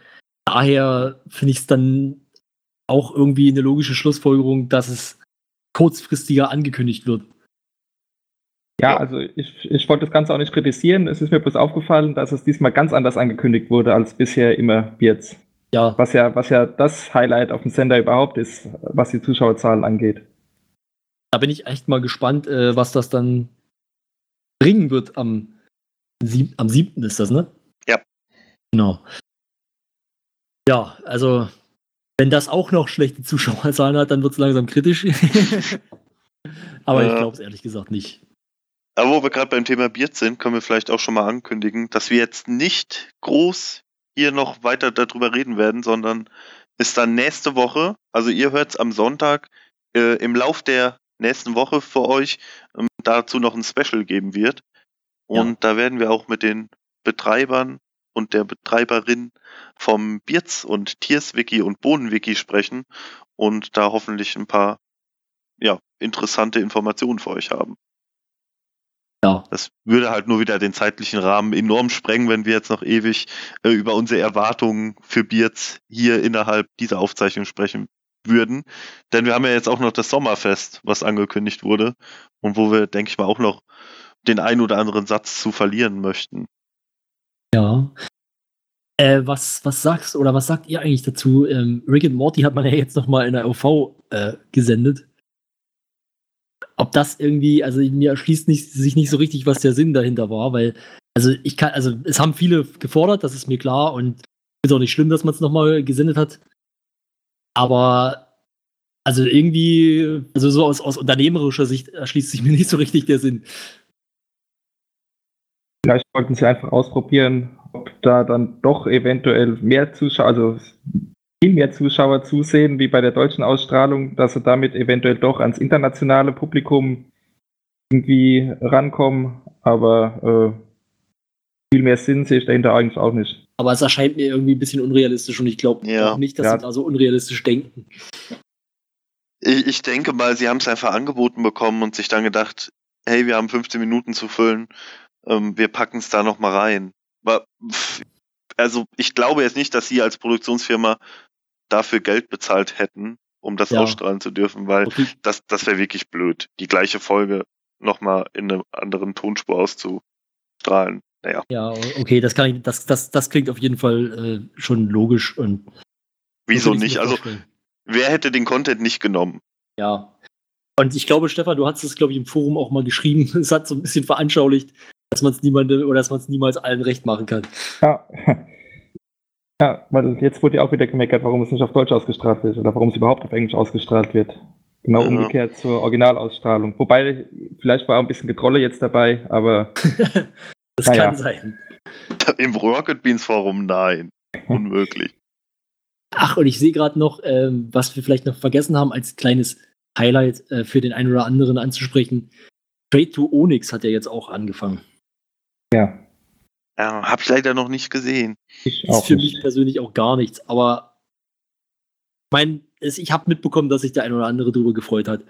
daher finde ich es dann auch irgendwie eine logische Schlussfolgerung, dass es kurzfristiger angekündigt wird. Ja, Ja. also ich wollte das Ganze auch nicht kritisieren. Es ist mir bloß aufgefallen, dass es diesmal ganz anders angekündigt wurde als bisher immer Beards. Ja, Was ja das Highlight auf dem Sender überhaupt ist, was die Zuschauerzahlen angeht. da bin ich echt mal gespannt, was das dann bringen wird am 7. ist das, ne? Ja. Genau. Ja, also wenn das auch noch schlechte Zuschauerzahlen hat, dann wird es langsam kritisch. Aber ich Ja. glaube es ehrlich gesagt nicht. Aber wo wir gerade beim Thema Bier sind, können wir vielleicht auch schon mal ankündigen, dass wir jetzt nicht groß hier noch weiter darüber reden werden, sondern es dann nächste Woche, also ihr hört es am Sonntag, im Lauf der nächsten Woche für euch dazu noch ein Special geben wird. Und da werden wir auch mit den Betreibern und der Betreiberin vom Bierz und Tierswiki und Bohnenwiki sprechen und da hoffentlich ein paar interessante Informationen für euch haben. Ja. Das würde halt nur wieder den zeitlichen Rahmen enorm sprengen, wenn wir jetzt noch ewig über unsere Erwartungen für Beards hier innerhalb dieser Aufzeichnung sprechen würden. Denn wir haben ja jetzt auch noch das Sommerfest, was angekündigt wurde und wo wir, denke ich mal, auch noch den ein oder anderen Satz zu verlieren möchten. Ja. Was sagst oder was sagt ihr eigentlich dazu? Rick and Morty hat man ja jetzt nochmal in der OV gesendet. Ob das irgendwie, also mir erschließt sich nicht so richtig, was der Sinn dahinter war, weil, also es haben viele gefordert, das ist mir klar und ist auch nicht schlimm, dass man es nochmal gesendet hat. Aber, also irgendwie, also so aus unternehmerischer Sicht erschließt sich mir nicht so richtig der Sinn. Vielleicht wollten sie einfach ausprobieren, ob da dann doch eventuell mehr Zuschauer, also viel mehr Zuschauer zusehen, wie bei der deutschen Ausstrahlung, dass sie damit eventuell doch ans internationale Publikum irgendwie rankommen, aber viel mehr Sinn sehe ich dahinter eigentlich auch nicht. Aber es erscheint mir irgendwie ein bisschen unrealistisch und ich glaube auch nicht, dass sie da so unrealistisch denken. Ich denke mal, sie haben es einfach angeboten bekommen und sich dann gedacht, hey, wir haben 15 Minuten zu füllen, wir packen es da noch mal rein. Also ich glaube jetzt nicht, dass sie als Produktionsfirma dafür Geld bezahlt hätten, um das ausstrahlen zu dürfen, weil das wäre wirklich blöd, die gleiche Folge nochmal in einer anderen Tonspur auszustrahlen. Naja. Ja, okay, das klingt auf jeden Fall schon logisch. Und wieso nicht? Also wer hätte den Content nicht genommen? Ja. Und ich glaube, Stefan, du hast es, glaube ich, im Forum auch mal geschrieben, es hat so ein bisschen veranschaulicht, dass man es niemals allen recht machen kann. Ja. Ja, weil jetzt wurde ja auch wieder gemeckert, warum es nicht auf Deutsch ausgestrahlt wird oder warum es überhaupt auf Englisch ausgestrahlt wird. Genau umgekehrt zur Originalausstrahlung. Wobei, vielleicht war auch ein bisschen Getrolle jetzt dabei, aber das kann sein. Im Rocket Beans Forum, nein. Unmöglich. Ach, und ich sehe gerade noch, was wir vielleicht noch vergessen haben, als kleines Highlight für den einen oder anderen anzusprechen. Trade to Onyx hat ja jetzt auch angefangen. Ja. Hab ich leider noch nicht gesehen. Ist für mich persönlich auch gar nichts, aber ich habe mitbekommen, dass sich der ein oder andere drüber gefreut hat.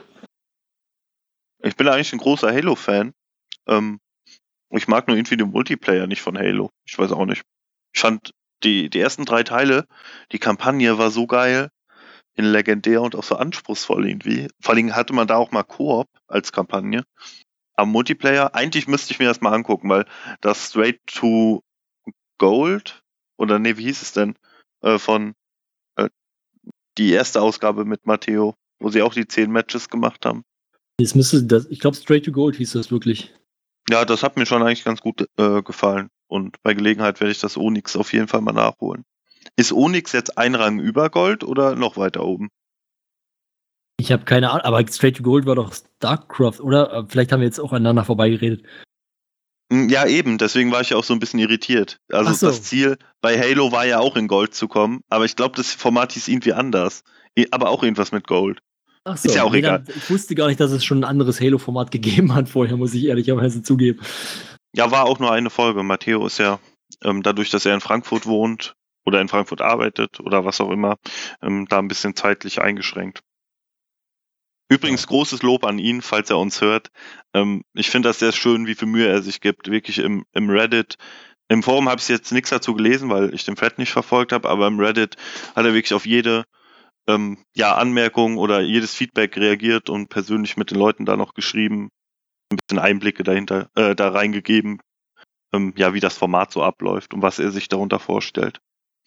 Ich bin eigentlich ein großer Halo-Fan. Ich mag nur irgendwie den Multiplayer nicht von Halo. Ich weiß auch nicht. Ich fand die ersten 3 Teile, die Kampagne war so geil, in legendär und auch so anspruchsvoll irgendwie. Vor allem hatte man da auch mal Koop als Kampagne. Am Multiplayer, eigentlich müsste ich mir das mal angucken, weil das Straight to Gold, oder nee, wie hieß es denn, von die erste Ausgabe mit Matteo, wo sie auch die 10 Matches gemacht haben. Ich glaube, Straight to Gold hieß das wirklich. Ja, das hat mir schon eigentlich ganz gut gefallen. Und bei Gelegenheit werde ich das Onyx auf jeden Fall mal nachholen. Ist Onyx jetzt ein Rang über Gold oder noch weiter oben? Ich habe keine Ahnung, aber Straight to Gold war doch StarCraft, oder? Vielleicht haben wir jetzt auch aneinander vorbeigeredet. Ja, eben, deswegen war ich ja auch so ein bisschen irritiert. Also das Ziel bei Halo war ja auch in Gold zu kommen, aber ich glaube, das Format hieß irgendwie anders. Aber auch irgendwas mit Gold. Ach so, ist ja auch egal. Ich wusste gar nicht, dass es schon ein anderes Halo-Format gegeben hat vorher, muss ich ehrlicherweise zugeben. Ja, war auch nur eine Folge. Matteo ist ja, dadurch, dass er in Frankfurt wohnt oder in Frankfurt arbeitet oder was auch immer, da ein bisschen zeitlich eingeschränkt. Übrigens großes Lob an ihn, falls er uns hört. Ich finde das sehr schön, wie viel Mühe er sich gibt. Wirklich im Reddit. Im Forum habe ich jetzt nichts dazu gelesen, weil ich den Thread nicht verfolgt habe, aber im Reddit hat er wirklich auf jede Anmerkung oder jedes Feedback reagiert und persönlich mit den Leuten da noch geschrieben, ein bisschen Einblicke dahinter, da reingegeben, wie das Format so abläuft und was er sich darunter vorstellt.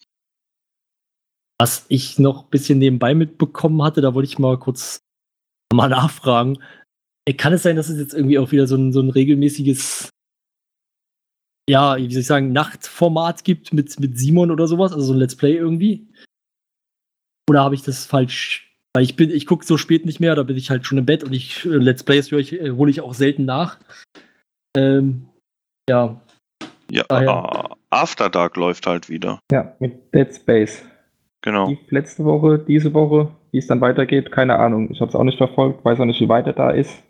Was ich noch ein bisschen nebenbei mitbekommen hatte, da wollte ich mal kurz nachfragen. Kann es sein, dass es jetzt irgendwie auch wieder so ein regelmäßiges, wie soll ich sagen, Nachtformat gibt mit Simon oder sowas? Also so ein Let's Play irgendwie? Oder habe ich das falsch? Weil ich gucke so spät nicht mehr, da bin ich halt schon im Bett und Let's Plays hole ich auch selten nach. After Dark läuft halt wieder. Ja, mit Dead Space. Genau. Letzte Woche, diese Woche, wie es dann weitergeht, keine Ahnung. Ich habe es auch nicht verfolgt, weiß auch nicht, wie weit er da ist.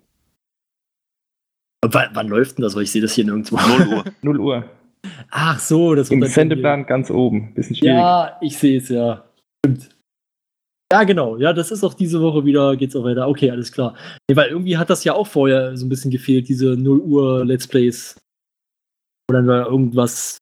Wann läuft denn das? Weil ich sehe das hier nirgendwo. 0 Uhr. 0 Uhr. Ach so, das im Sendeplan ganz oben. Bisschen schwierig. Ja, ich sehe es, ja. Stimmt. Ja, genau. Ja, das ist auch diese Woche wieder, geht's auch weiter. Okay, alles klar. Nee, weil irgendwie hat das ja auch vorher so ein bisschen gefehlt, diese 0 Uhr Let's Plays. Wo dann da irgendwas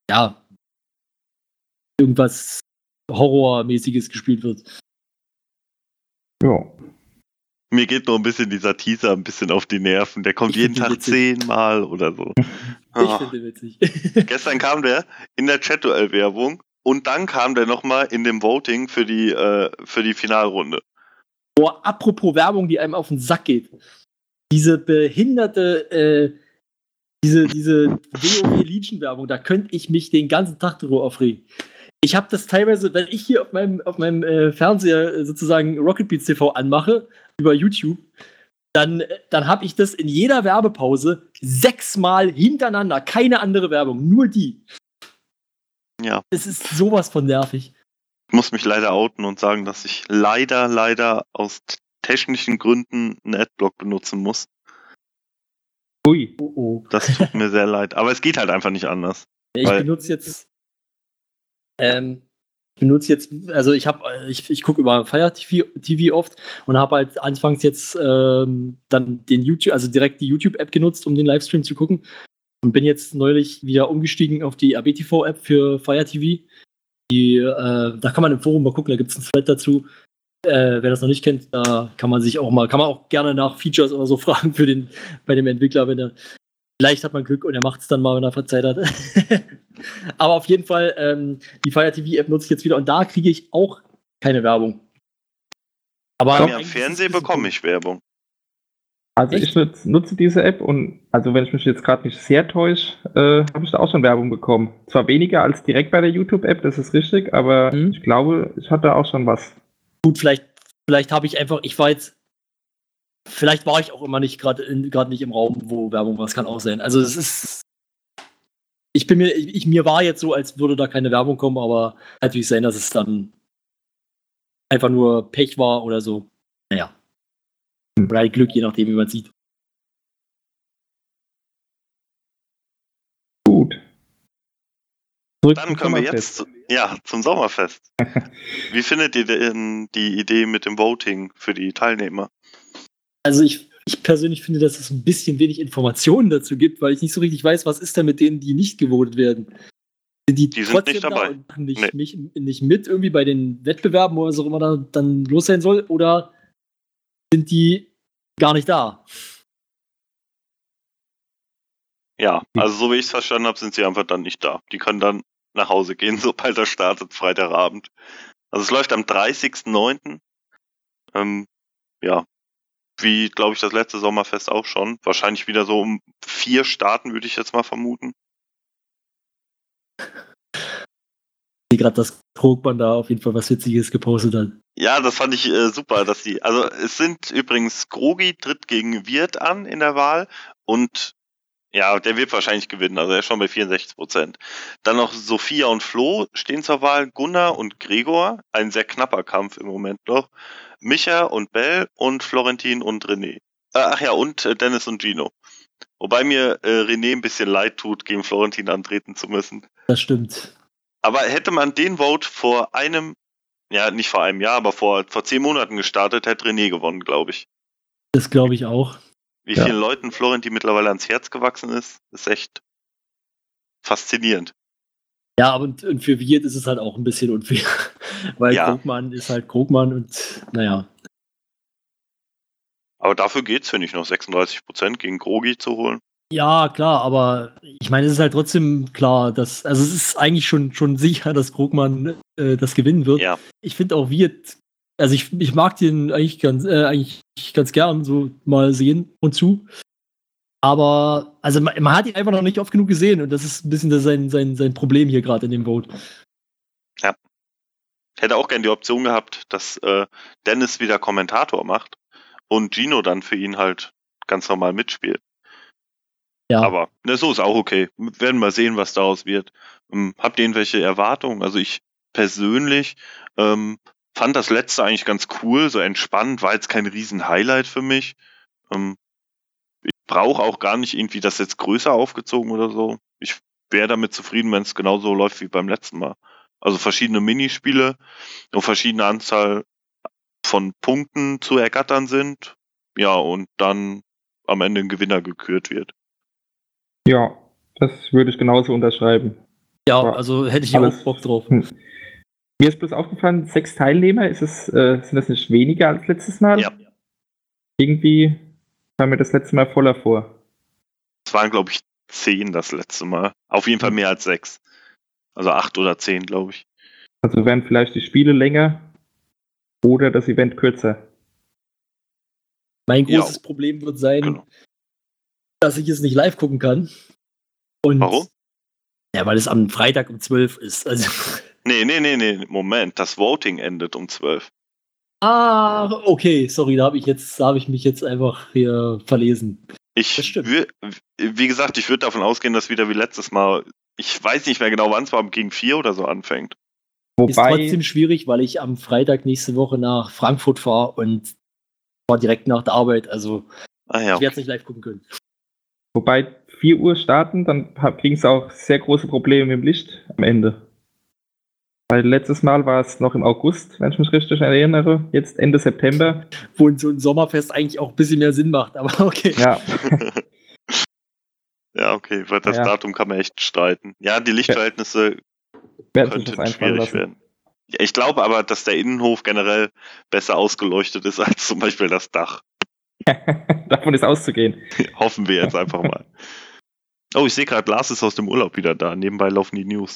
Horrormäßiges gespielt wird. Ja. Mir geht nur ein bisschen dieser Teaser ein bisschen auf die Nerven. Der kommt Ich jeden find Tag den witzig. 10-mal oder so. Ich Ah. finde den witzig. Gestern kam der in der Chat-Duell-Werbung und dann kam der nochmal in dem Voting für die Finalrunde. Boah, apropos Werbung, die einem auf den Sack geht. Diese behinderte, diese WoW Legion-Werbung, da könnte ich mich den ganzen Tag drüber aufregen. Ich habe das teilweise, wenn ich hier auf meinem Fernseher sozusagen Rocket Beats TV anmache, über YouTube, dann habe ich das in jeder Werbepause 6-mal hintereinander. Keine andere Werbung, nur die. Ja. Es ist sowas von nervig. Ich muss mich leider outen und sagen, dass ich leider aus technischen Gründen einen Adblock benutzen muss. Ui. Oh, oh. Das tut mir sehr leid. Aber es geht halt einfach nicht anders. Ich benutze jetzt, also ich gucke über Fire TV oft und habe halt anfangs jetzt dann den YouTube, also direkt die YouTube-App genutzt, um den Livestream zu gucken. Und bin jetzt neulich wieder umgestiegen auf die ABTV-App für Fire TV. Da kann man im Forum mal gucken, da gibt es einen Thread dazu. Wer das noch nicht kennt, da kann man auch gerne nach Features oder so fragen bei dem Entwickler, vielleicht hat man Glück und er macht es dann mal, wenn er Zeit hat. Aber auf jeden Fall, die Fire TV App nutze ich jetzt wieder und da kriege ich auch keine Werbung. Aber bei mir am Fernsehen bekomme ich Werbung. Also ich nutze diese App und also wenn ich mich jetzt gerade nicht sehr täusche, habe ich da auch schon Werbung bekommen. Zwar weniger als direkt bei der YouTube-App, das ist richtig, aber ich glaube, ich hatte auch schon was. Gut, vielleicht habe ich einfach, vielleicht war ich auch immer nicht gerade nicht im Raum, wo Werbung war, das kann auch sein. Also es ist, mir war jetzt so, als würde da keine Werbung kommen, aber natürlich sein, dass es dann einfach nur Pech war oder so. Naja. Oder halt Glück, je nachdem, wie man sieht. Gut. Zurück Dann zum kommen wir Sommerfest. jetzt zum Sommerfest. Wie findet ihr denn die Idee mit dem Voting für die Teilnehmer? Also ich persönlich finde, dass es ein bisschen wenig Informationen dazu gibt, weil ich nicht so richtig weiß, was ist denn mit denen, die nicht gewotet werden. Die sind trotzdem nicht dabei. Da und machen nicht mit irgendwie bei den Wettbewerben, wo es auch immer dann los sein soll, oder sind die gar nicht da? Ja, also so wie ich es verstanden habe, sind sie einfach dann nicht da. Die können dann nach Hause gehen, sobald er startet, Freitagabend. Also es läuft am 30.09. Ja, wie, glaube ich, das letzte Sommerfest auch schon. Wahrscheinlich wieder so um 4 starten, würde ich jetzt mal vermuten. Gerade das Krogmann da auf jeden Fall was Witziges gepostet hat. Ja, das fand ich super, dass die, also es sind übrigens, Grogi tritt gegen Wirth an in der Wahl und ja, der wird wahrscheinlich gewinnen, also er ist schon bei 64%. Dann noch Sophia und Flo stehen zur Wahl, Gunnar und Gregor, ein sehr knapper Kampf im Moment noch, Micha und Bell und Florentin und René. Und Dennis und Gino. Wobei mir René ein bisschen leid tut, gegen Florentin antreten zu müssen. Das stimmt. Aber hätte man den Vote nicht vor einem Jahr, aber vor 10 Monaten gestartet, hätte René gewonnen, glaube ich. Das glaube ich auch. Wie vielen Leuten Florentin mittlerweile ans Herz gewachsen ist echt faszinierend. Ja, und für Wirth ist es halt auch ein bisschen unfair. Weil Krogmann ist halt Krogmann und naja. Aber dafür geht's, finde ich, noch 36% gegen Grogi zu holen. Ja, klar, aber ich meine, es ist halt trotzdem klar, dass, also es ist eigentlich schon sicher, dass Krogmann das gewinnen wird. Ja. Ich finde auch Wirth, also ich mag den eigentlich ganz gern so mal sehen und zu. Aber, also man hat ihn einfach noch nicht oft genug gesehen und das ist ein bisschen sein Problem hier gerade in dem Vote. Ja. Ich hätte auch gern die Option gehabt, dass Dennis wieder Kommentator macht und Gino dann für ihn halt ganz normal mitspielt. Ja. Aber so ist auch okay. Wir werden mal sehen, was daraus wird. Habt ihr irgendwelche Erwartungen? Also ich persönlich fand das letzte eigentlich ganz cool, so entspannt, war jetzt kein riesen Highlight für mich. Ich brauche auch gar nicht irgendwie das jetzt größer aufgezogen oder so. Ich wäre damit zufrieden, wenn es genauso läuft wie beim letzten Mal. Also verschiedene Minispiele und verschiedene Anzahl von Punkten zu ergattern sind. Ja, und dann am Ende ein Gewinner gekürt wird. Ja, das würde ich genauso unterschreiben. Ja, Ja, also hätte ich alles- auch Bock drauf. Mir ist bloß aufgefallen, 6 Teilnehmer, sind das nicht weniger als letztes Mal? Ja. Irgendwie kam mir das letzte Mal voller vor. Es waren, glaube ich, 10 das letzte Mal. Auf jeden Fall mehr als 6. Also 8 oder 10, glaube ich. Also werden vielleicht die Spiele länger oder das Event kürzer. Mein Ja. großes Problem wird sein, Genau. dass ich es nicht live gucken kann. Und Warum? Ja, weil es am Freitag um 12 ist. Also, Nee, Moment. Das Voting endet um 12. okay, sorry, da habe ich mich jetzt einfach hier verlesen. Das stimmt. Wie gesagt, ich würde davon ausgehen, dass wieder wie letztes Mal, ich weiß nicht mehr genau, wann es war, gegen 4 oder so anfängt. Ist trotzdem schwierig, weil ich am Freitag nächste Woche nach Frankfurt fahre und war direkt nach der Arbeit. Also Ah ja, ich werde es nicht live gucken können. Wobei 4 Uhr starten, dann kriegen sie auch sehr große Probleme mit dem Licht am Ende. Weil letztes Mal war es noch im August, wenn ich mich richtig erinnere. Jetzt Ende September. Wo so ein Sommerfest eigentlich auch ein bisschen mehr Sinn macht, aber okay. Ja, Ja, okay, weil das Ja. Datum kann man echt streiten. Ja, die Lichtverhältnisse werden sich das könnten einfallen schwierig lassen. werden. Ja, ich glaube aber, dass der Innenhof generell besser ausgeleuchtet ist als zum Beispiel das Dach. Davon ist auszugehen. Hoffen wir jetzt einfach mal. Oh, ich sehe gerade, Lars ist aus dem Urlaub wieder da. Nebenbei laufen die News.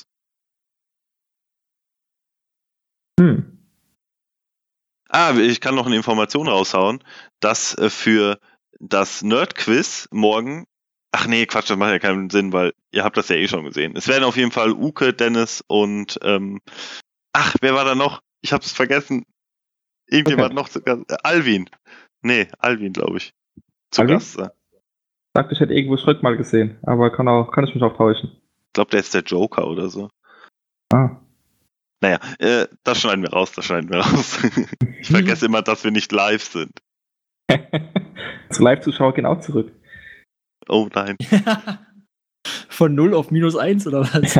Ich kann noch eine Information raushauen, dass für das Nerd-Quiz morgen, ach nee, Quatsch, das macht ja keinen Sinn, weil ihr habt das ja eh schon gesehen. Es werden auf jeden Fall Uke, Dennis und wer war da noch? Ich hab's vergessen. Irgendjemand noch zu Gast. Alvin. Nee, Alvin, glaube ich. Zu Alvin? Gast sein. Dachte, ich hätte irgendwo Schröck mal gesehen, aber kann ich mich auch täuschen. Ich glaube, der ist der Joker oder so. Ah. Naja, das schneiden wir raus. Ich vergesse immer, dass wir nicht live sind. So Live-Zuschauer gehen auch zurück. Oh nein. Von 0 auf -1 oder was?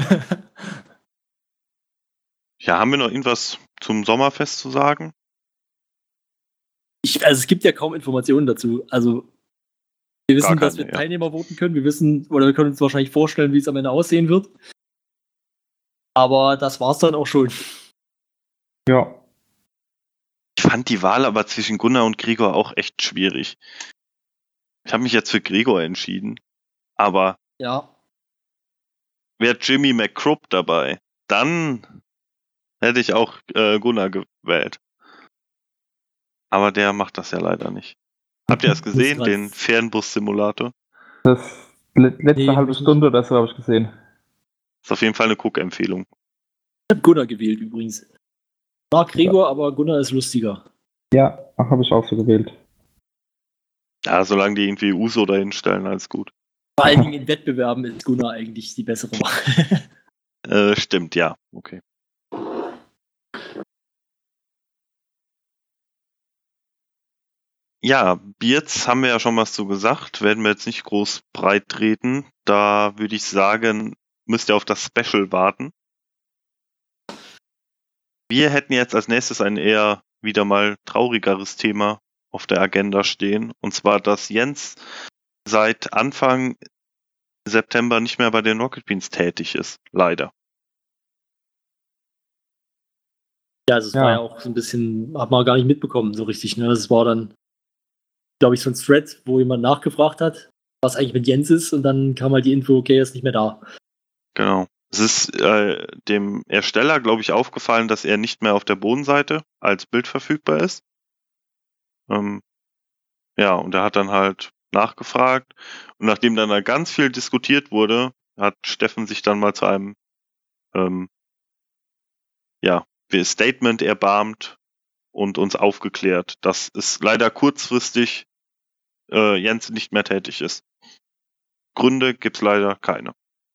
Ja, haben wir noch irgendwas zum Sommerfest zu sagen? Also es gibt ja kaum Informationen dazu. Also wir wissen, Gar dass wir keine, ja. Teilnehmer voten können. Wir können uns wahrscheinlich vorstellen, wie es am Ende aussehen wird. Aber das war's dann auch schon. Ja. Ich fand die Wahl aber zwischen Gunnar und Gregor auch echt schwierig. Ich habe mich jetzt für Gregor entschieden. Aber Ja. wäre Jimmy McCrubb dabei, dann hätte ich auch Gunnar gewählt. Aber der macht das ja leider nicht. Habt ihr das gesehen, grad- den Fernbus-Simulator? Das letzte Nee, halbe hab ich Stunde oder so habe ich gesehen. Ist auf jeden Fall eine Guck-Empfehlung. Ich habe Gunnar gewählt übrigens. Mag Gregor, aber Gunnar ist lustiger. Ja, habe ich auch so gewählt. Ja, solange die irgendwie Uso dahin stellen, alles gut. Vor allen Dingen in Wettbewerben ist Gunnar eigentlich die bessere Wahl. Stimmt, ja. Okay. Ja, Bierz haben wir ja schon was zu gesagt, werden wir jetzt nicht groß breit treten. Da würde ich sagen, müsst ihr auf das Special warten. Wir hätten jetzt als nächstes ein eher wieder mal traurigeres Thema auf der Agenda stehen. Und zwar, dass Jens seit Anfang September nicht mehr bei den Rocket Beans tätig ist. Leider. Ja, also es Ja. war ja auch so ein bisschen, hat man gar nicht mitbekommen so richtig. Ne? Das war dann, glaube ich, so ein Thread, wo jemand nachgefragt hat, was eigentlich mit Jens ist, und dann kam halt die Info, okay, er ist nicht mehr da. Genau. Es ist dem Ersteller, glaube ich, aufgefallen, dass er nicht mehr auf der Bodenseite als Bild verfügbar ist. Ja, und er hat dann halt nachgefragt. Und nachdem dann da ganz viel diskutiert wurde, hat Steffen sich dann mal zu einem Statement erbarmt und uns aufgeklärt, dass es leider kurzfristig Jens nicht mehr tätig ist. Gründe gibt's leider keine.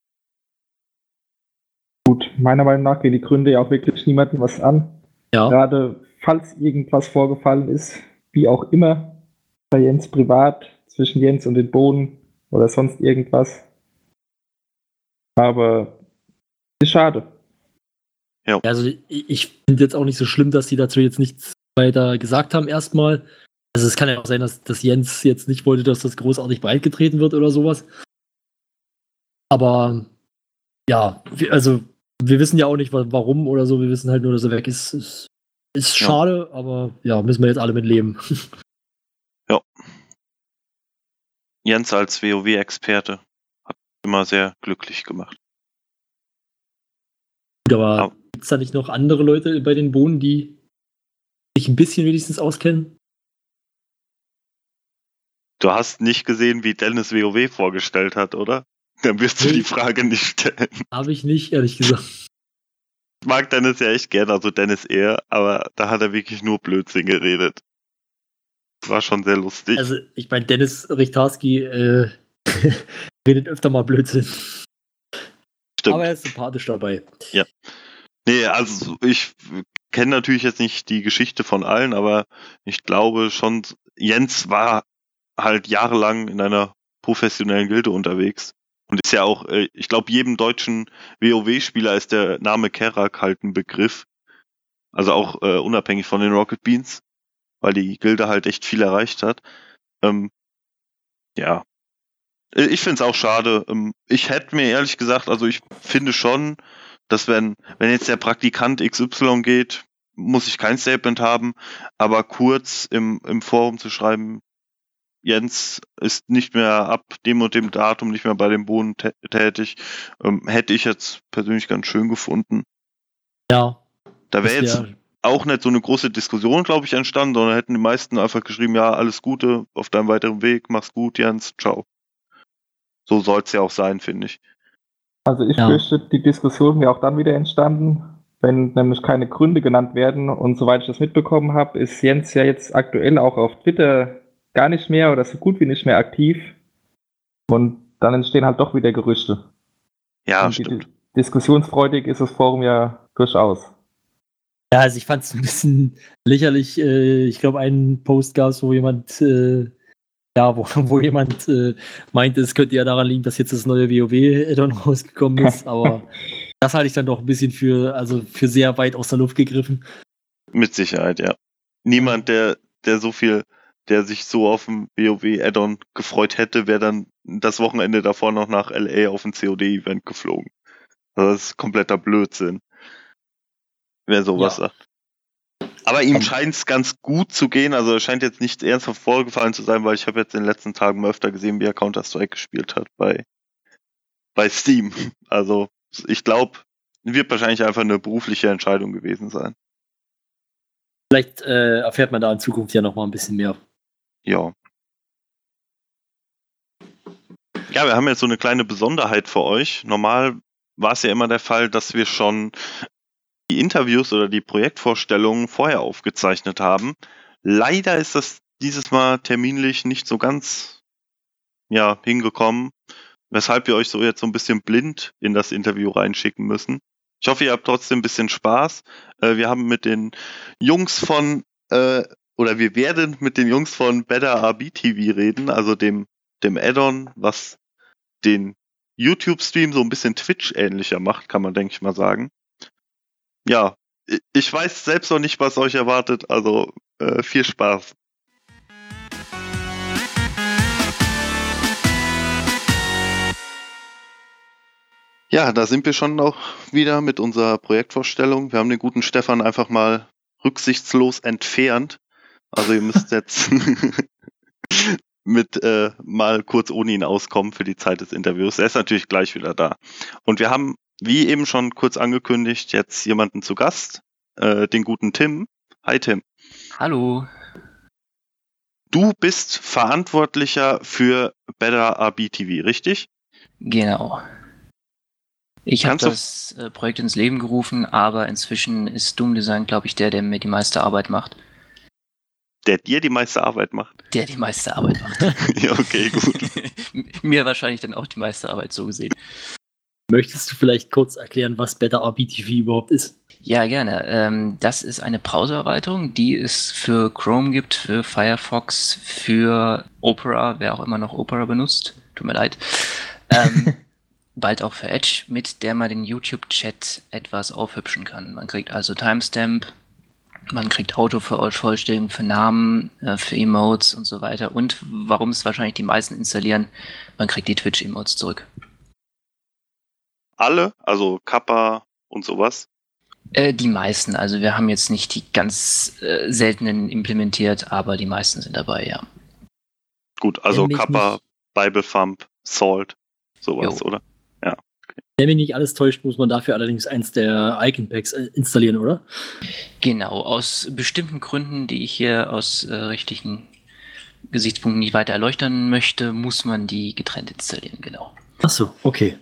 Gut, meiner Meinung nach gehen die Gründe ja auch wirklich niemandem was an. Ja. Gerade falls irgendwas vorgefallen ist, wie auch immer, bei Jens privat, zwischen Jens und den Bohnen oder sonst irgendwas. Aber ist schade. Also ich finde jetzt auch nicht so schlimm, dass die dazu jetzt nichts weiter gesagt haben erstmal. Also es kann ja auch sein, dass Jens jetzt nicht wollte, dass das großartig breitgetreten wird oder sowas. Aber ja, wir wissen ja auch nicht, warum oder so. Wir wissen halt nur, dass er weg ist. Ist schade, aber ja, müssen wir jetzt alle mit leben. Ja. Jens als WoW-Experte hat immer sehr glücklich gemacht. Gut, aber gibt es da nicht noch andere Leute bei den Bohnen, die sich ein bisschen wenigstens auskennen? Du hast nicht gesehen, wie Dennis WoW vorgestellt hat, oder? Dann wirst du die Frage nicht stellen. Habe ich nicht, ehrlich gesagt. Ich mag Dennis ja echt gerne, also Dennis eher, aber da hat er wirklich nur Blödsinn geredet. War schon sehr lustig. Also, ich meine, Dennis Richtarski redet öfter mal Blödsinn. Stimmt. Aber er ist sympathisch dabei. Ja. Nee, also ich kenne natürlich jetzt nicht die Geschichte von allen, aber ich glaube schon, Jens war halt jahrelang in einer professionellen Gilde unterwegs. Und ist ja auch, ich glaube, jedem deutschen WoW-Spieler ist der Name Kerak halt ein Begriff. Also auch unabhängig von den Rocket Beans, weil die Gilde halt echt viel erreicht hat. Ja. Ich finde es auch schade. Ich hätte mir ehrlich gesagt, also ich finde schon, dass wenn jetzt der Praktikant XY geht, muss ich kein Statement haben, aber kurz im Forum zu schreiben, Jens ist nicht mehr ab dem und dem Datum nicht mehr bei dem Bohnen tätig, hätte ich jetzt persönlich ganz schön gefunden. Ja. Da wäre jetzt auch nicht so eine große Diskussion, glaube ich, entstanden, sondern hätten die meisten einfach geschrieben, ja, alles Gute auf deinem weiteren Weg, mach's gut, Jens, ciao. So soll es ja auch sein, finde ich. Also ich fürchte, die Diskussion wäre auch dann wieder entstanden, wenn nämlich keine Gründe genannt werden. Und soweit ich das mitbekommen habe, ist Jens ja jetzt aktuell auch auf Twitter gar nicht mehr oder so gut wie nicht mehr aktiv. Und dann entstehen halt doch wieder Gerüchte. Ja, und stimmt. Diskussionsfreudig ist das Forum ja durchaus. Ja, also ich fand es ein bisschen lächerlich. Ich glaube, einen Post gab es, wo jemand wo jemand meinte, es könnte ja daran liegen, dass jetzt das neue WoW-Add-on rausgekommen ist, aber das halte ich dann doch ein bisschen für sehr weit aus der Luft gegriffen. Mit Sicherheit, ja. Niemand, der sich so auf dem WoW-Add-on gefreut hätte, wäre dann das Wochenende davor noch nach LA auf ein COD-Event geflogen. Also das ist kompletter Blödsinn. Wer sowas sagt. Aber ihm scheint es ganz gut zu gehen, also er scheint jetzt nicht ernsthaft vorgefallen zu sein, weil ich habe jetzt in den letzten Tagen mal öfter gesehen, wie er Counter-Strike gespielt hat bei Steam. Also ich glaube, wird wahrscheinlich einfach eine berufliche Entscheidung gewesen sein. Vielleicht erfährt man da in Zukunft ja noch mal ein bisschen mehr. Ja. Ja, wir haben jetzt so eine kleine Besonderheit für euch. Normal war es ja immer der Fall, dass wir schon die Interviews oder die Projektvorstellungen vorher aufgezeichnet haben. Leider ist das dieses Mal terminlich nicht so ganz hingekommen, weshalb wir euch so jetzt so ein bisschen blind in das Interview reinschicken müssen. Ich hoffe, ihr habt trotzdem ein bisschen Spaß. Wir haben mit den Jungs von wir werden mit den Jungs von Better RB TV reden, also dem Add-on, was den YouTube-Stream so ein bisschen Twitch-ähnlicher macht, kann man, denke ich mal, sagen. Ja, ich weiß selbst noch nicht, was euch erwartet, also viel Spaß. Ja, da sind wir schon auch wieder mit unserer Projektvorstellung. Wir haben den guten Stefan einfach mal rücksichtslos entfernt. Also ihr müsst jetzt mit mal kurz ohne ihn auskommen für die Zeit des Interviews. Er ist natürlich gleich wieder da. Und wir haben, wie eben schon kurz angekündigt, jetzt jemanden zu Gast, den guten Tim. Hi Tim. Hallo. Du bist Verantwortlicher für Better RB TV, richtig? Genau. Ich habe das Projekt ins Leben gerufen, aber inzwischen ist Doom Design, glaube ich, der mir die meiste Arbeit macht. Der dir die meiste Arbeit macht? Der die meiste Arbeit macht. Ja, okay, gut. Mir wahrscheinlich dann auch die meiste Arbeit so gesehen. Möchtest du vielleicht kurz erklären, was Better RB TV überhaupt ist? Ja, gerne. Das ist eine Browser-Erweiterung, die es für Chrome gibt, für Firefox, für Opera, wer auch immer noch Opera benutzt. Tut mir leid. Bald auch für Edge, mit der man den YouTube-Chat etwas aufhübschen kann. Man kriegt also Timestamp, Man kriegt Autovervollständigung für Namen, für Emotes und so weiter. Und warum es wahrscheinlich die meisten installieren, man kriegt die Twitch-Emotes zurück. Alle? Also Kappa und sowas? Die meisten. Also wir haben jetzt nicht die ganz seltenen implementiert, aber die meisten sind dabei, ja. Gut, also Nämlich Kappa, nicht. Bible Thumb, Salt, sowas, Jo. oder? Wenn mich nicht alles täuscht, muss man dafür allerdings eins der Icon-Packs installieren, oder? Genau, aus bestimmten Gründen, die ich hier aus richtigen Gesichtspunkten nicht weiter erläutern möchte, muss man die getrennt installieren, genau. Achso, okay.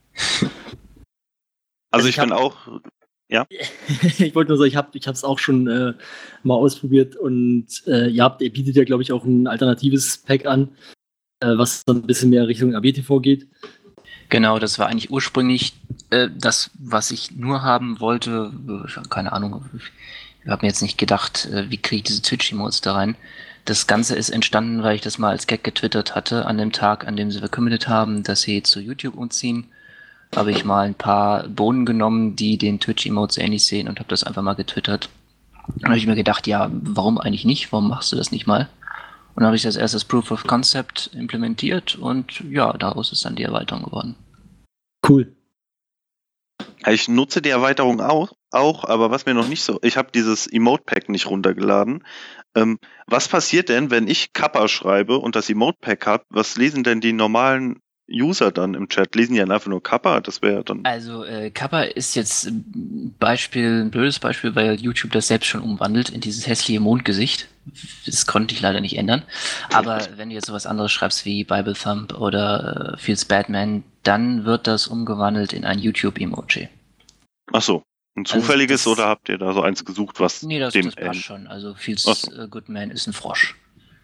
Also ich ich bin hab- auch, Ich wollte nur sagen, ich habe es auch schon mal ausprobiert und ihr bietet ja, glaube ich, auch ein alternatives Pack an, was dann ein bisschen mehr Richtung ABTV geht. Genau, das war eigentlich ursprünglich das, was ich nur haben wollte. Keine Ahnung, ich habe mir jetzt nicht gedacht, wie kriege ich diese Twitch-Emotes da rein. Das Ganze ist entstanden, weil ich das mal als Gag getwittert hatte, an dem Tag, an dem sie verkündet haben, dass sie zu YouTube umziehen. Habe ich mal ein paar Bohnen genommen, die den Twitch-Emotes ähnlich sehen und habe das einfach mal getwittert. Dann habe ich mir gedacht, ja, warum eigentlich nicht? Warum machst du das nicht mal? Und dann habe ich das erst als Proof of Concept implementiert und ja, daraus ist dann die Erweiterung geworden. Cool. ich nutze die Erweiterung auch, aber was mir noch nicht so, ich habe dieses Emote-Pack nicht runtergeladen. Was passiert denn, wenn ich Kappa schreibe und das Emote-Pack habe? Was lesen denn die normalen User dann im Chat? Lesen die dann einfach nur Kappa? Das wäre dann... Also Kappa ist jetzt ein blödes Beispiel, weil YouTube das selbst schon umwandelt in dieses hässliche Mondgesicht. Das konnte ich leider nicht ändern. Aber wenn du jetzt sowas anderes schreibst wie Bible Thumb oder Feels Batman, dann wird das umgewandelt in ein YouTube-Emoji. Ach so, ein zufälliges das- oder habt ihr da so eins gesucht, was Nee, das dem passt schon. Also Feels Ach so. Goodman ist ein Frosch.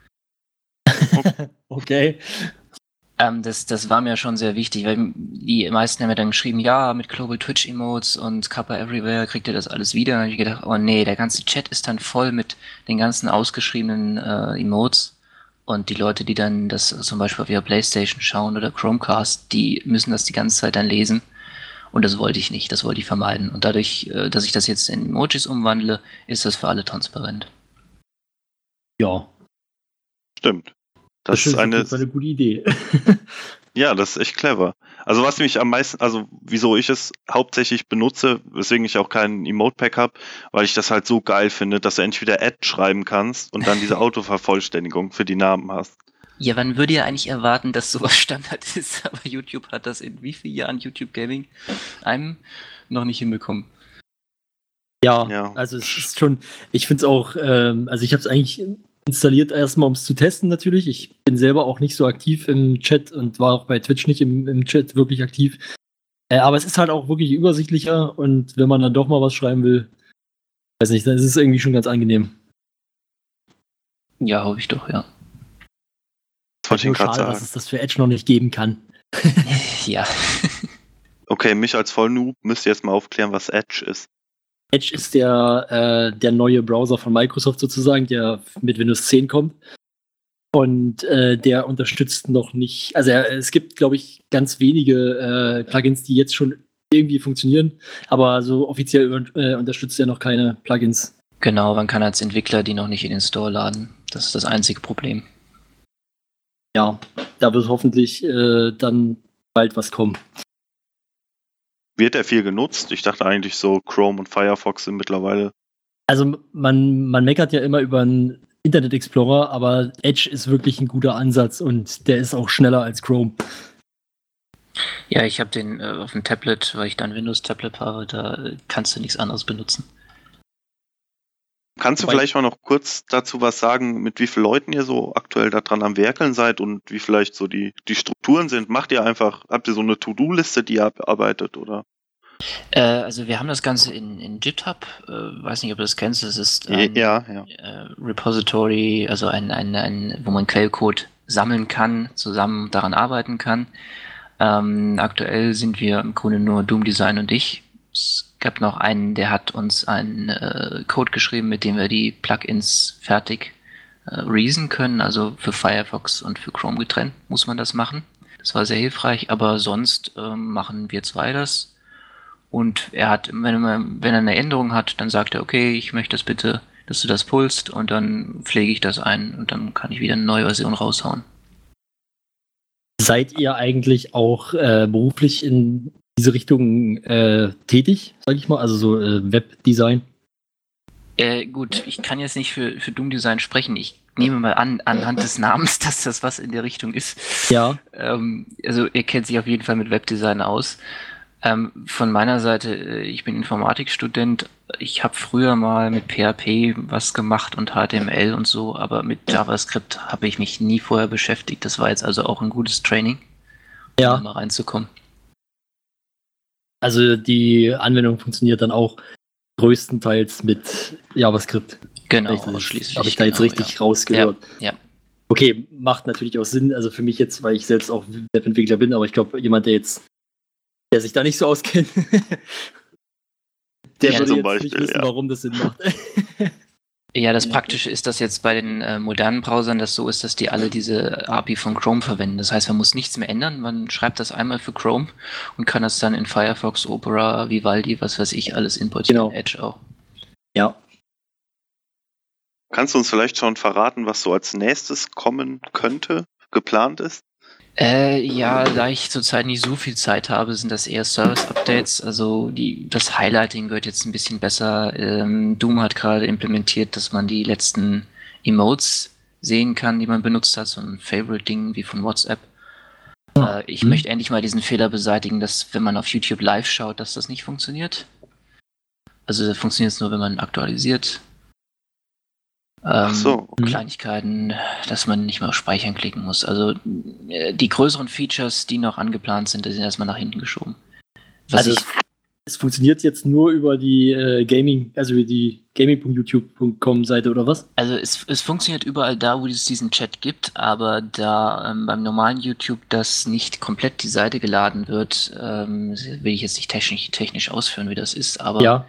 Okay. Das war mir schon sehr wichtig, weil die meisten haben mir dann geschrieben, ja, mit Global Twitch Emotes und Kappa Everywhere kriegt ihr das alles wieder. Und ich gedacht, oh nee, der ganze Chat ist dann voll mit den ganzen ausgeschriebenen Emotes. Und die Leute, die dann das zum Beispiel auf ihrer Playstation schauen oder Chromecast, die müssen das die ganze Zeit dann lesen. Und das wollte ich nicht, das wollte ich vermeiden. Und dadurch, dass ich das jetzt in Emojis umwandle, ist das für alle transparent. Ja, Stimmt. Das ist eine gute Idee. Ja, das ist echt clever. Also was mich am meisten, also wieso ich es hauptsächlich benutze, weswegen ich auch keinen Emote-Pack habe, weil ich das halt so geil finde, dass du entweder Ad schreiben kannst und dann diese Autovervollständigung für die Namen hast. Ja, wann würde ihr eigentlich erwarten, dass sowas Standard ist? Aber YouTube hat das in wie vielen Jahren YouTube Gaming einem noch nicht hinbekommen. Ja, also es ist schon, ich finde es auch, also ich habe es eigentlich installiert erstmal, um es zu testen natürlich. Ich bin selber auch nicht so aktiv im Chat und war auch bei Twitch nicht im Chat wirklich aktiv. Aber es ist halt auch wirklich übersichtlicher und wenn man dann doch mal was schreiben will, weiß nicht, dann ist es irgendwie schon ganz angenehm. Ja, hoffe ich doch, ja. Das wollte ich Nur Ihnen gerade schade, dass sagen. es das für Edge noch nicht geben kann. Ja. Okay, mich als Vollnoob müsst ihr jetzt mal aufklären, was Edge ist. Edge ist der neue Browser von Microsoft sozusagen, der mit Windows 10 kommt. Und der unterstützt noch nicht, also es gibt, glaube ich, ganz wenige Plugins, die jetzt schon irgendwie funktionieren, aber so offiziell unterstützt er noch keine Plugins. Genau, man kann als Entwickler die noch nicht in den Store laden. Das ist das einzige Problem. Ja, da wird hoffentlich dann bald was kommen. Wird er viel genutzt? Ich dachte eigentlich so, Chrome und Firefox sind mittlerweile... Also man meckert ja immer über einen Internet Explorer, aber Edge ist wirklich ein guter Ansatz und der ist auch schneller als Chrome. Ja, ich habe den auf dem Tablet, weil ich da ein Windows-Tablet habe, da kannst du nichts anderes benutzen. Kannst du Wobei- vielleicht mal noch kurz dazu was sagen, mit wie vielen Leuten ihr so aktuell da dran am Werkeln seid und wie vielleicht so die Strukturen sind? Habt ihr so eine To-Do-Liste, die ihr abarbeitet, oder? Also wir haben das Ganze in GitHub, weiß nicht, ob du das kennst, das ist ein Ja. Repository, also wo man Quellcode sammeln kann, zusammen daran arbeiten kann. Aktuell sind wir im Grunde nur Doom Design und ich. Es gab noch einen, der hat uns einen Code geschrieben, mit dem wir die Plugins fertig reason können, also für Firefox und für Chrome getrennt muss man das machen. Das war sehr hilfreich, aber sonst machen wir zwei das. Und er hat, wenn er eine Änderung hat, dann sagt er, okay, ich möchte das bitte dass du das pullst und dann pflege ich das ein und dann kann ich wieder eine neue Version raushauen. Seid ihr eigentlich auch beruflich in diese Richtung tätig, sag ich mal? Also so Webdesign? Gut, ich kann jetzt nicht für Doom Design sprechen. Ich nehme mal anhand des Namens, dass das was in der Richtung ist. Ja. Also ihr kennt sich auf jeden Fall mit Webdesign aus. Von meiner Seite, ich bin Informatikstudent. Ich habe früher mal mit PHP was gemacht und HTML und so, aber mit JavaScript habe ich mich nie vorher beschäftigt. Das war jetzt also auch ein gutes Training, um da mal reinzukommen. Also die Anwendung funktioniert dann auch größtenteils mit JavaScript. Genau, ausschließlich. Habe ich da jetzt richtig rausgehört? Ja. Okay, macht natürlich auch Sinn. Also für mich jetzt, weil ich selbst auch Webentwickler bin, aber ich glaube, jemand, der sich da nicht so auskennt, der würde jetzt nicht wissen, warum das Sinn macht. Ja, das Praktische ist, dass jetzt bei den modernen Browsern das so ist, dass die alle diese API von Chrome verwenden. Das heißt, man muss nichts mehr ändern. Man schreibt das einmal für Chrome und kann das dann in Firefox, Opera, Vivaldi, was weiß ich, alles importieren. Genau. Edge auch. Ja. Kannst du uns vielleicht schon verraten, was so als nächstes kommen könnte, geplant ist? Ja, da ich zurzeit nicht so viel Zeit habe, sind das eher Service-Updates. Also das Highlighting wird jetzt ein bisschen besser. Doom hat gerade implementiert, dass man die letzten Emotes sehen kann, die man benutzt hat. So ein Favorite-Ding wie von WhatsApp. Ich möchte endlich mal diesen Fehler beseitigen, dass wenn man auf YouTube live schaut, dass das nicht funktioniert. Also das funktioniert nur, wenn man aktualisiert. Ach so, okay. Kleinigkeiten, dass man nicht mehr auf Speichern klicken muss. Also die größeren Features, die noch angeplant sind, die sind erstmal nach hinten geschoben. Es funktioniert jetzt nur über die Gaming, also über die gaming.youtube.com Seite oder was? Also es funktioniert überall da, wo es diesen Chat gibt, aber da beim normalen YouTube das nicht komplett die Seite geladen wird, will ich jetzt nicht technisch ausführen, wie das ist, aber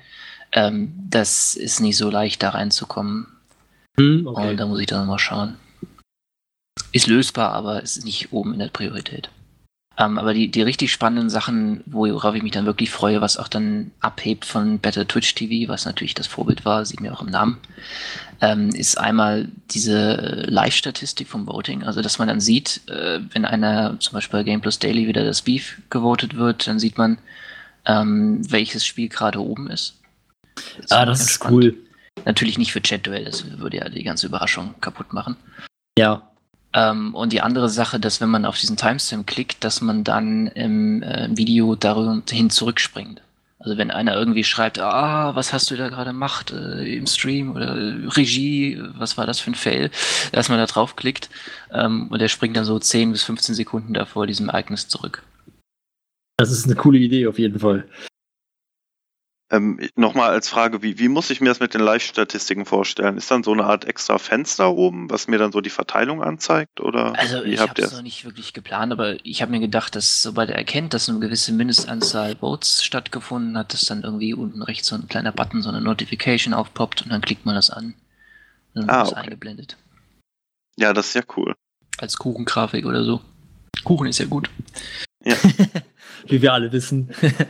das ist nicht so leicht, da reinzukommen. Okay. Und da muss ich dann nochmal schauen. Ist lösbar, aber ist nicht oben in der Priorität. Aber die richtig spannenden Sachen, worauf ich mich dann wirklich freue, was auch dann abhebt von Better Twitch TV, was natürlich das Vorbild war, sieht man auch im Namen, ist einmal diese Live-Statistik vom Voting. Also, dass man dann sieht, wenn einer zum Beispiel bei Game Plus Daily wieder das Beef gewotet wird, dann sieht man, welches Spiel gerade oben ist. Das ist spannend. Cool. Natürlich nicht für Chat-Duell, das würde ja die ganze Überraschung kaputt machen. Ja. Und die andere Sache, dass wenn man auf diesen Timestamp klickt, dass man dann im Video dahin zurückspringt. Also wenn einer irgendwie schreibt, was hast du da gerade gemacht im Stream oder Regie, was war das für ein Fail, dass man da draufklickt und der springt dann so 10 bis 15 Sekunden davor diesem Ereignis zurück. Das ist eine coole Idee auf jeden Fall. Nochmal als Frage, wie muss ich mir das mit den Live-Statistiken vorstellen? Ist dann so eine Art extra Fenster oben, was mir dann so die Verteilung anzeigt? Oder also ich habe es noch nicht wirklich geplant, aber ich habe mir gedacht, dass sobald er erkennt, dass eine gewisse Mindestanzahl Votes stattgefunden hat, dass dann irgendwie unten rechts so ein kleiner Button, so eine Notification aufpoppt und dann klickt man das an. Und dann wird es eingeblendet. Ja, das ist ja cool. Als Kuchengrafik oder so. Kuchen ist ja gut. Ja. Wie wir alle wissen.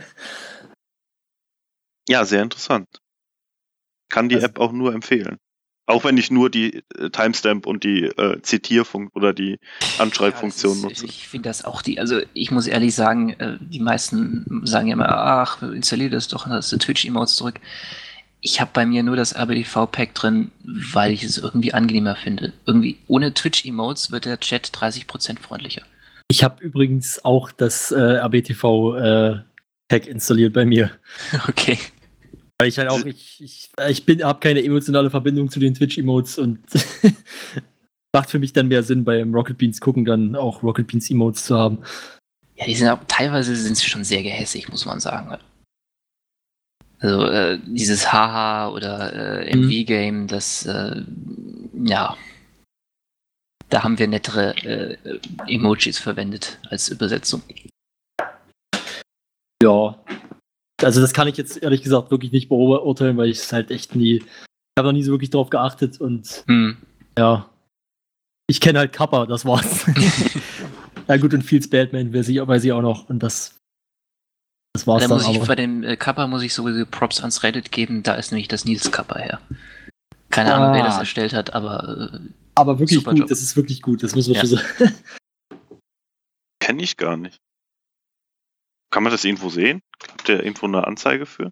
Ja, sehr interessant. Kann die App auch nur empfehlen. Auch wenn ich nur die Timestamp und die Zitierfunktion oder die Anschreibfunktion nutze. Ich finde das auch also ich muss ehrlich sagen, die meisten sagen ja immer, installier das doch, dann hast du Twitch-Emotes zurück. Ich habe bei mir nur das RBTV-Pack drin, weil ich es irgendwie angenehmer finde. Irgendwie ohne Twitch-Emotes wird der Chat 30% freundlicher. Ich habe übrigens auch das RBTV-Pack installiert bei mir. Okay. Weil ich halt auch, ich habe keine emotionale Verbindung zu den Twitch-Emotes und macht für mich dann mehr Sinn, beim Rocket Beans gucken, dann auch Rocket Beans Emotes zu haben. Ja, die sind auch, teilweise sind sie schon sehr gehässig, muss man sagen. Also dieses Haha oder MV-Game, das, da haben wir nettere Emojis verwendet als Übersetzung. Ja. Also das kann ich jetzt ehrlich gesagt wirklich nicht beurteilen, weil ich es halt echt ich habe noch nie so wirklich drauf geachtet und ja, ich kenne halt Kappa, das war's. Ja gut, und Fields Batman weiß ich auch noch und das war's dann. Bei dem Kappa muss ich sowieso Props ans Reddit geben, da ist nämlich das Nils Kappa her. Keine Ahnung, wer das erstellt hat, aber wirklich super gut, Job. das ist wirklich gut, das müssen wir Ja. so sagen. Kenne ich gar nicht. Kann man das irgendwo sehen? Habt ihr irgendwo eine Anzeige für?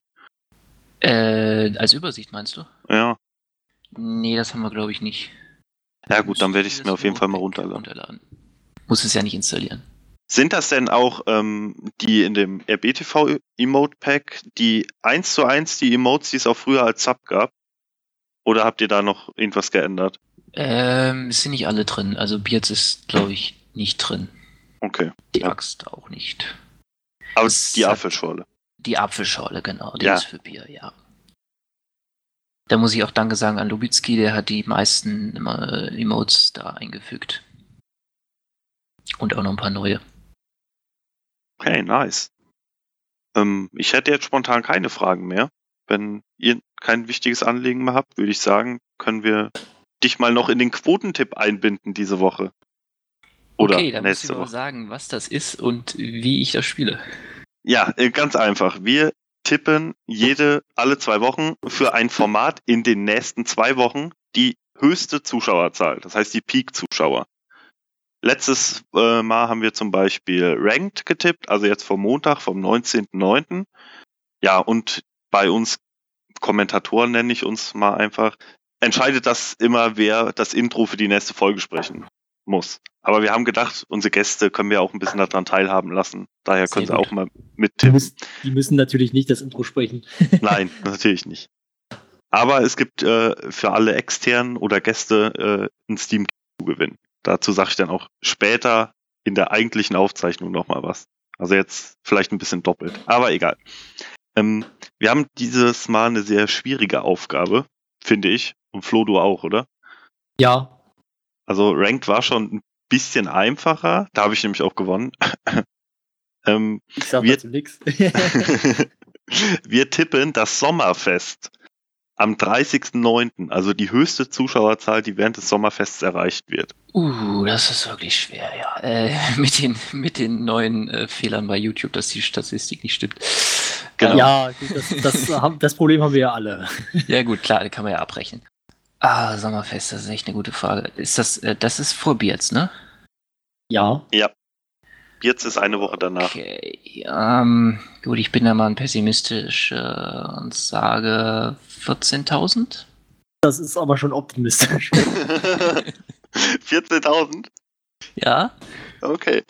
Als Übersicht meinst du? Ja. Nee, das haben wir glaube ich nicht. Ja gut, dann werde ich es Das mir auf jeden Fall mal Modepack runterladen. Muss es ja nicht installieren. Sind das denn auch die in dem RBTV Emote Pack, die 1:1 die Emotes, die es auch früher als Sub gab? Oder habt ihr da noch irgendwas geändert? Es sind nicht alle drin. Also Beards ist glaube ich nicht drin. Okay. Die Ja. Axt auch nicht. Aber Es die hat- Apfelschorle. Die Apfelschorle, genau. Die Ja. ist für Bier, ja. Da muss ich auch Danke sagen an Lubitski, der hat die meisten Emotes da eingefügt. Und auch noch ein paar neue. Okay, nice. Ich hätte jetzt spontan keine Fragen mehr. Wenn ihr kein wichtiges Anliegen mehr habt, würde ich sagen, können wir dich mal noch in den Quotentipp einbinden diese Woche. Oder Okay, dann musst nächste du mal Woche. sagen, was das ist und wie ich das spiele. Ja, ganz einfach. Wir tippen alle 2 Wochen für ein Format in den nächsten 2 Wochen die höchste Zuschauerzahl. Das heißt die Peak-Zuschauer. Letztes Mal haben wir zum Beispiel Ranked getippt, also jetzt vom Montag, vom 19.09. Ja, und bei uns Kommentatoren nenne ich uns mal einfach, entscheidet das immer, wer das Intro für die nächste Folge sprechen muss. Aber wir haben gedacht, unsere Gäste können wir auch ein bisschen daran teilhaben lassen. Daher Sehr können sie gut. auch mal mittippen. Die müssen natürlich nicht das Intro sprechen. Nein, natürlich nicht. Aber es gibt für alle externen oder Gäste einen Steam-Gewinn. Dazu sage ich dann auch später in der eigentlichen Aufzeichnung nochmal was. Also jetzt vielleicht ein bisschen doppelt, aber egal. Wir haben dieses Mal eine sehr schwierige Aufgabe, finde ich. Und Flo, du auch, oder? Ja, Also Ranked war schon ein bisschen einfacher. Da habe ich nämlich auch gewonnen. ich sag Wir- dazu nichts. Wir tippen das Sommerfest am 30.09., also die höchste Zuschauerzahl, die während des Sommerfests erreicht wird. Das ist wirklich schwer, ja. Mit den neuen Fehlern bei YouTube, dass die Statistik nicht stimmt. Genau. Ja, gut, das Problem haben wir ja alle. Ja gut, klar, kann man ja abrechnen. Sommerfest, das ist echt eine gute Frage. Ist das ist vor Beards, ne? Ja, Jetzt ist eine Woche danach. Okay, gut, ich bin da mal pessimistisch und sage 14.000. das ist aber schon optimistisch. 14.000? Ja? Okay.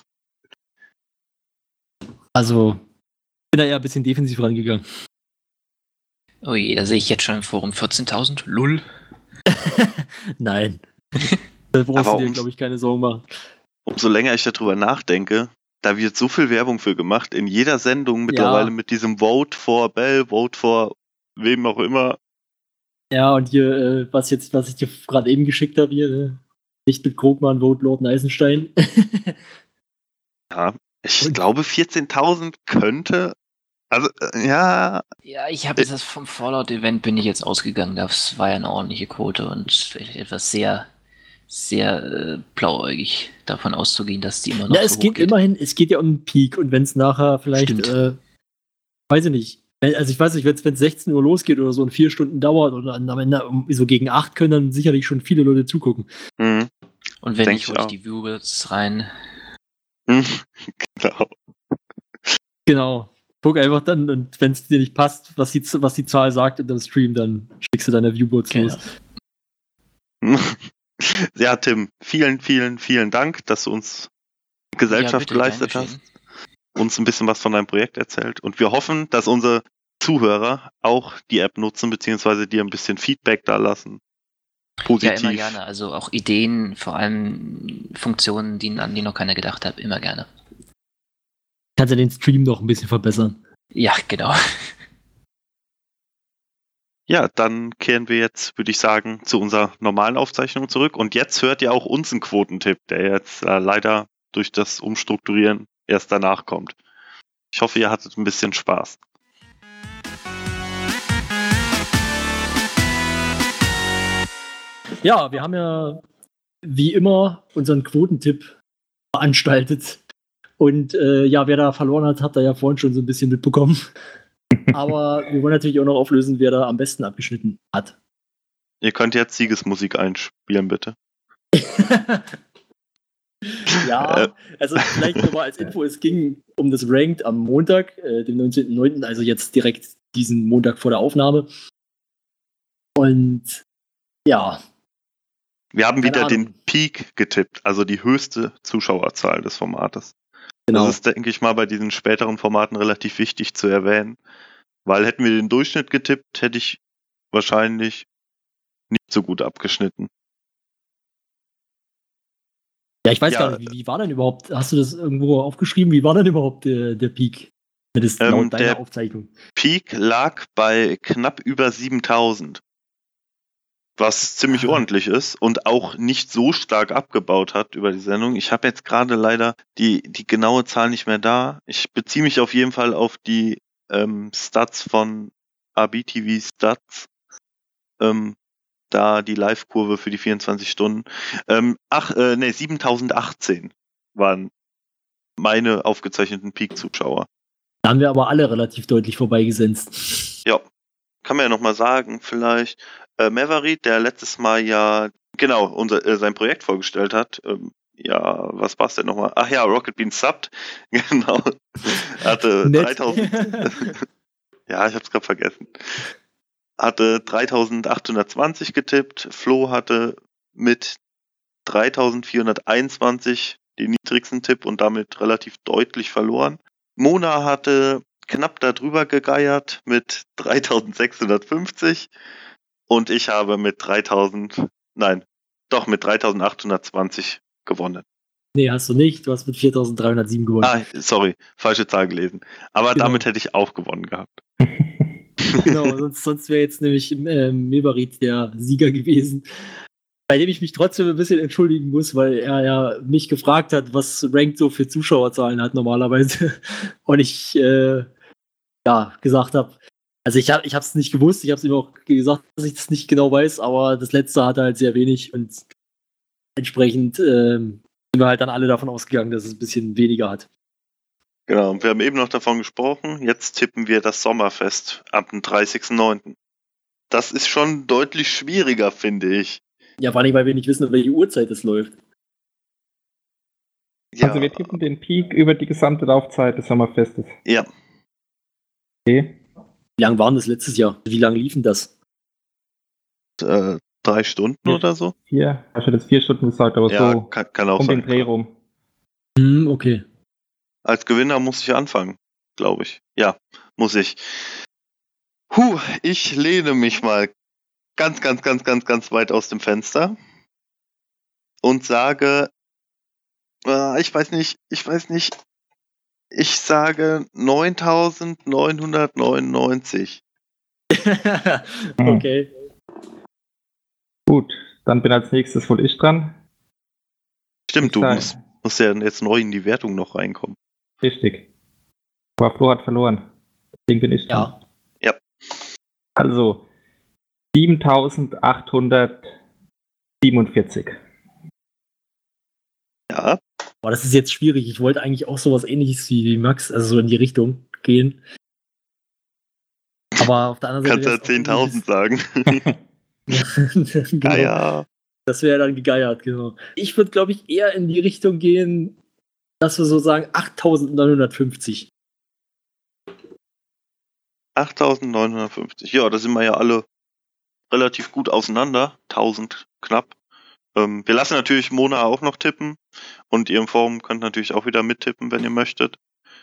Also, bin da eher ein bisschen defensiv rangegangen. Oh je, da sehe ich jetzt schon im Forum 14.000. Lull. Nein. Da brauchst Aber du dir, ums- glaube ich, keine Sorgen machen. Umso länger ich darüber nachdenke, da wird so viel Werbung für gemacht. In jeder Sendung mittlerweile mit diesem Vote for Bell, Vote for wem auch immer. Ja, und hier, was ich dir gerade eben geschickt habe, hier, nicht mit Krogmann, Vote Lord Eisenstein. Ja, ich Und- glaube 14.000 könnte. Also, ja. Ja, ich habe jetzt das vom Fallout-Event bin ich jetzt ausgegangen. Das war ja eine ordentliche Quote und etwas sehr, sehr blauäugig davon auszugehen, dass die immer noch Ja, so es geht immerhin, es geht ja um einen Peak und wenn es nachher vielleicht, Stimmt. weiß ich nicht, also ich weiß nicht, wenn es 16 Uhr losgeht oder so und 4 Stunden dauert und dann am Ende so gegen 8 können dann sicherlich schon viele Leute zugucken. Mhm. Und wenn Denk nicht, ich hole ich auch. die Viewers rein. Genau. Genau. Guck einfach dann und wenn es dir nicht passt, was die Zahl sagt in dem Stream, dann schickst du deine Viewboards Genau. los. Ja, Tim, vielen, vielen, vielen Dank, dass du uns Gesellschaft bitte, geleistet gern hast, geschehen. uns ein bisschen was von deinem Projekt erzählt. Und wir hoffen, dass unsere Zuhörer auch die App nutzen, beziehungsweise dir ein bisschen Feedback da lassen. Ja, Positiv. immer gerne. Also auch Ideen, vor allem Funktionen, an die noch keiner gedacht hat, immer gerne. Kannst ja den Stream noch ein bisschen verbessern. Ja, genau. Ja, dann kehren wir jetzt, würde ich sagen, zu unserer normalen Aufzeichnung zurück. Und jetzt hört ihr auch uns einen Quotentipp, der jetzt leider durch das Umstrukturieren erst danach kommt. Ich hoffe, ihr hattet ein bisschen Spaß. Ja, wir haben ja wie immer unseren Quotentipp veranstaltet. Und ja, wer da verloren hat, hat er ja vorhin schon so ein bisschen mitbekommen. Aber wir wollen natürlich auch noch auflösen, wer da am besten abgeschnitten hat. Ihr könnt jetzt Siegesmusik einspielen, bitte. Ja, also vielleicht nochmal als Info, es ging um das Ranked am Montag, dem 19.09., also jetzt direkt diesen Montag vor der Aufnahme. Und ja. Wir haben Keine wieder Ahnung. den Peak getippt, also die höchste Zuschauerzahl des Formates. Genau. Das ist, denke ich mal, bei diesen späteren Formaten relativ wichtig zu erwähnen. Weil hätten wir den Durchschnitt getippt, hätte ich wahrscheinlich nicht so gut abgeschnitten. Ja, ich weiß Ja, gar nicht, wie war denn überhaupt, hast du das irgendwo aufgeschrieben, wie war denn überhaupt der Peak? Das ist laut deiner der Aufzeichnung. Peak lag bei knapp über 7.000. Was ziemlich ordentlich ist und auch nicht so stark abgebaut hat über die Sendung. Ich habe jetzt gerade leider die genaue Zahl nicht mehr da. Ich beziehe mich auf jeden Fall auf die Stats von RBTV Stats. Da die Live-Kurve für die 24 Stunden. 7.018 waren meine aufgezeichneten Peak-Zuschauer. Da haben wir aber alle relativ deutlich vorbeigesenzt. Ja, kann man ja nochmal sagen, vielleicht Maverick, der letztes Mal ja genau sein Projekt vorgestellt hat. Ja, was war's denn nochmal? Ach ja, Rocket Beans Subbed. Genau. Hatte 3000. Ja, ich hab's gerade vergessen. Hatte 3.820 getippt. Flo hatte mit 3.421 den niedrigsten Tipp und damit relativ deutlich verloren. Mona hatte knapp darüber gegeiert mit 3.650 und ich habe mit 3.820 gewonnen. Nee, hast du nicht. Du hast mit 4.307 gewonnen. Ah, sorry, falsche Zahl gelesen. Aber Genau. damit hätte ich auch gewonnen gehabt. Genau, sonst wäre jetzt nämlich Meverit der Sieger gewesen. Bei dem ich mich trotzdem ein bisschen entschuldigen muss, weil er ja mich gefragt hat, was Ranked so für Zuschauerzahlen hat normalerweise. Und ich gesagt habe, also ich habe es nicht gewusst, ich habe es ihm auch gesagt, dass ich das nicht genau weiß, aber das letzte hatte halt sehr wenig und entsprechend sind wir halt dann alle davon ausgegangen, dass es ein bisschen weniger hat. Genau, und wir haben eben noch davon gesprochen, jetzt tippen wir das Sommerfest ab dem 30.09. Das ist schon deutlich schwieriger, finde ich. Ja, vor allem, weil wir nicht wissen, welche Uhrzeit es läuft. Ja, Also wir tippen den Peak über die gesamte Laufzeit des Sommerfestes. ja. Okay. Wie lang war denn das letztes Jahr? Wie lange liefen das? 3 Stunden oder so? Ich habe jetzt 4 Stunden gesagt, aber Ja, so kann auch um den sein. Dreh rum. Okay. Als Gewinner muss ich anfangen, glaube ich. Ja, muss ich. Ich lehne mich mal ganz weit aus dem Fenster und sage, ich weiß nicht, ich sage 9.999. Okay. Gut, dann bin als nächstes wohl ich dran. Stimmt, Ich du sag- musst ja jetzt neu in die Wertung noch reinkommen. Richtig. Aber Flo hat verloren. Deswegen bin ich dran. Ja. Also 7.847. Ja, Boah, das ist jetzt schwierig. Ich wollte eigentlich auch sowas ähnliches wie Max, also so in die Richtung gehen. Aber auf der anderen kannst Seite. ja 10.000 sagen. Genau. Ja. Das wäre dann gegeiert, genau. Ich würde, glaube ich, eher in die Richtung gehen, dass wir so sagen 8.950. 8.950. Ja, da sind wir ja alle relativ gut auseinander. 1.000 knapp. Wir lassen natürlich Mona auch noch tippen. Und ihr im Forum könnt natürlich auch wieder mittippen, wenn ihr möchtet.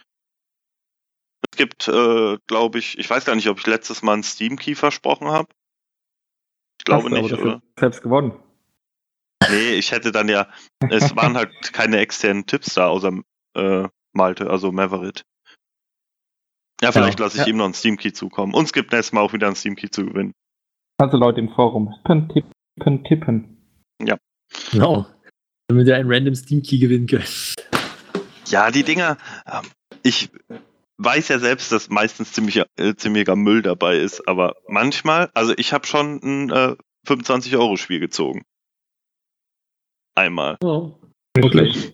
Es gibt, glaube ich weiß gar nicht, ob ich letztes Mal einen Steam-Key versprochen habe. Ich glaube Hast du aber nicht, dafür oder? selbst gewonnen. Nee, ich hätte dann ja, es waren halt keine externen Tipps da, außer Malte, also Maverick. Ja, vielleicht lasse ich ihm noch einen Steam-Key zukommen. Uns gibt nächstes Mal auch wieder einen Steam-Key zu gewinnen. Also Leute im Forum können tippen. Genau. Damit wir einen random Steam-Key gewinnen können. Ja, die Dinger, ich weiß ja selbst, dass meistens ziemlicher Müll dabei ist, aber manchmal, also ich habe schon ein 25-Euro-Spiel gezogen. Einmal. Oh. Nicht schlecht.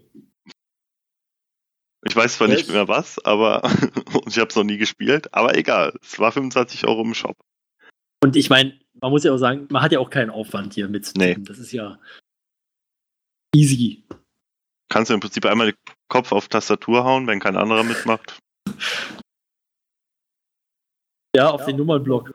Ich weiß zwar nicht Echt? mehr was, aber und ich habe es noch nie gespielt, aber egal. Es war 25 Euro im Shop. Und ich meine, man muss ja auch sagen, man hat ja auch keinen Aufwand hier mitzutippen. Nee. Das ist ja easy. Kannst du im Prinzip einmal den Kopf auf Tastatur hauen, wenn kein anderer mitmacht. Ja, auf den Nummernblock.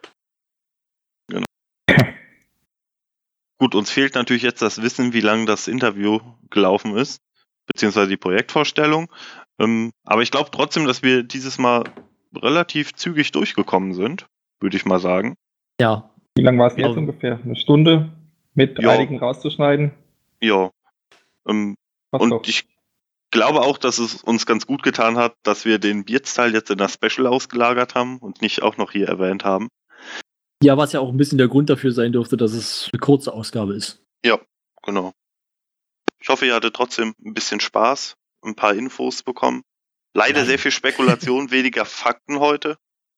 Gut, uns fehlt natürlich jetzt das Wissen, wie lange das Interview gelaufen ist, beziehungsweise die Projektvorstellung. Aber ich glaube trotzdem, dass wir dieses Mal relativ zügig durchgekommen sind, würde ich mal sagen. Ja. Wie lange war es jetzt ungefähr? Eine Stunde mit einigen rauszuschneiden? Ja. Passt Und doch. ich glaube auch, dass es uns ganz gut getan hat, dass wir den Bierz-Teil jetzt in das Special ausgelagert haben und nicht auch noch hier erwähnt haben. Ja, was ja auch ein bisschen der Grund dafür sein dürfte, dass es eine kurze Ausgabe ist. Ja, genau. Ich hoffe, ihr hattet trotzdem ein bisschen Spaß, ein paar Infos bekommen. Leider sehr viel Spekulation, weniger Fakten heute.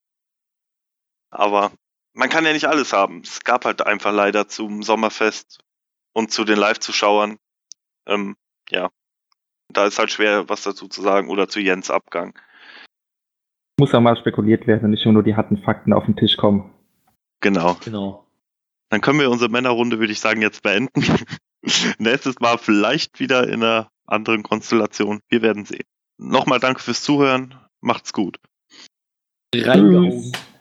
Aber man kann ja nicht alles haben. Es gab halt einfach leider zum Sommerfest und zu den Live-Zuschauern, ja, da ist halt schwer, was dazu zu sagen, oder zu Jens Abgang. Muss ja mal spekuliert werden und nicht nur die harten Fakten auf den Tisch kommen. Genau. Dann können wir unsere Männerrunde, würde ich sagen, jetzt beenden. Nächstes Mal vielleicht wieder in einer anderen Konstellation. Wir werden sehen. Nochmal danke fürs Zuhören. Macht's gut. Reingehauen.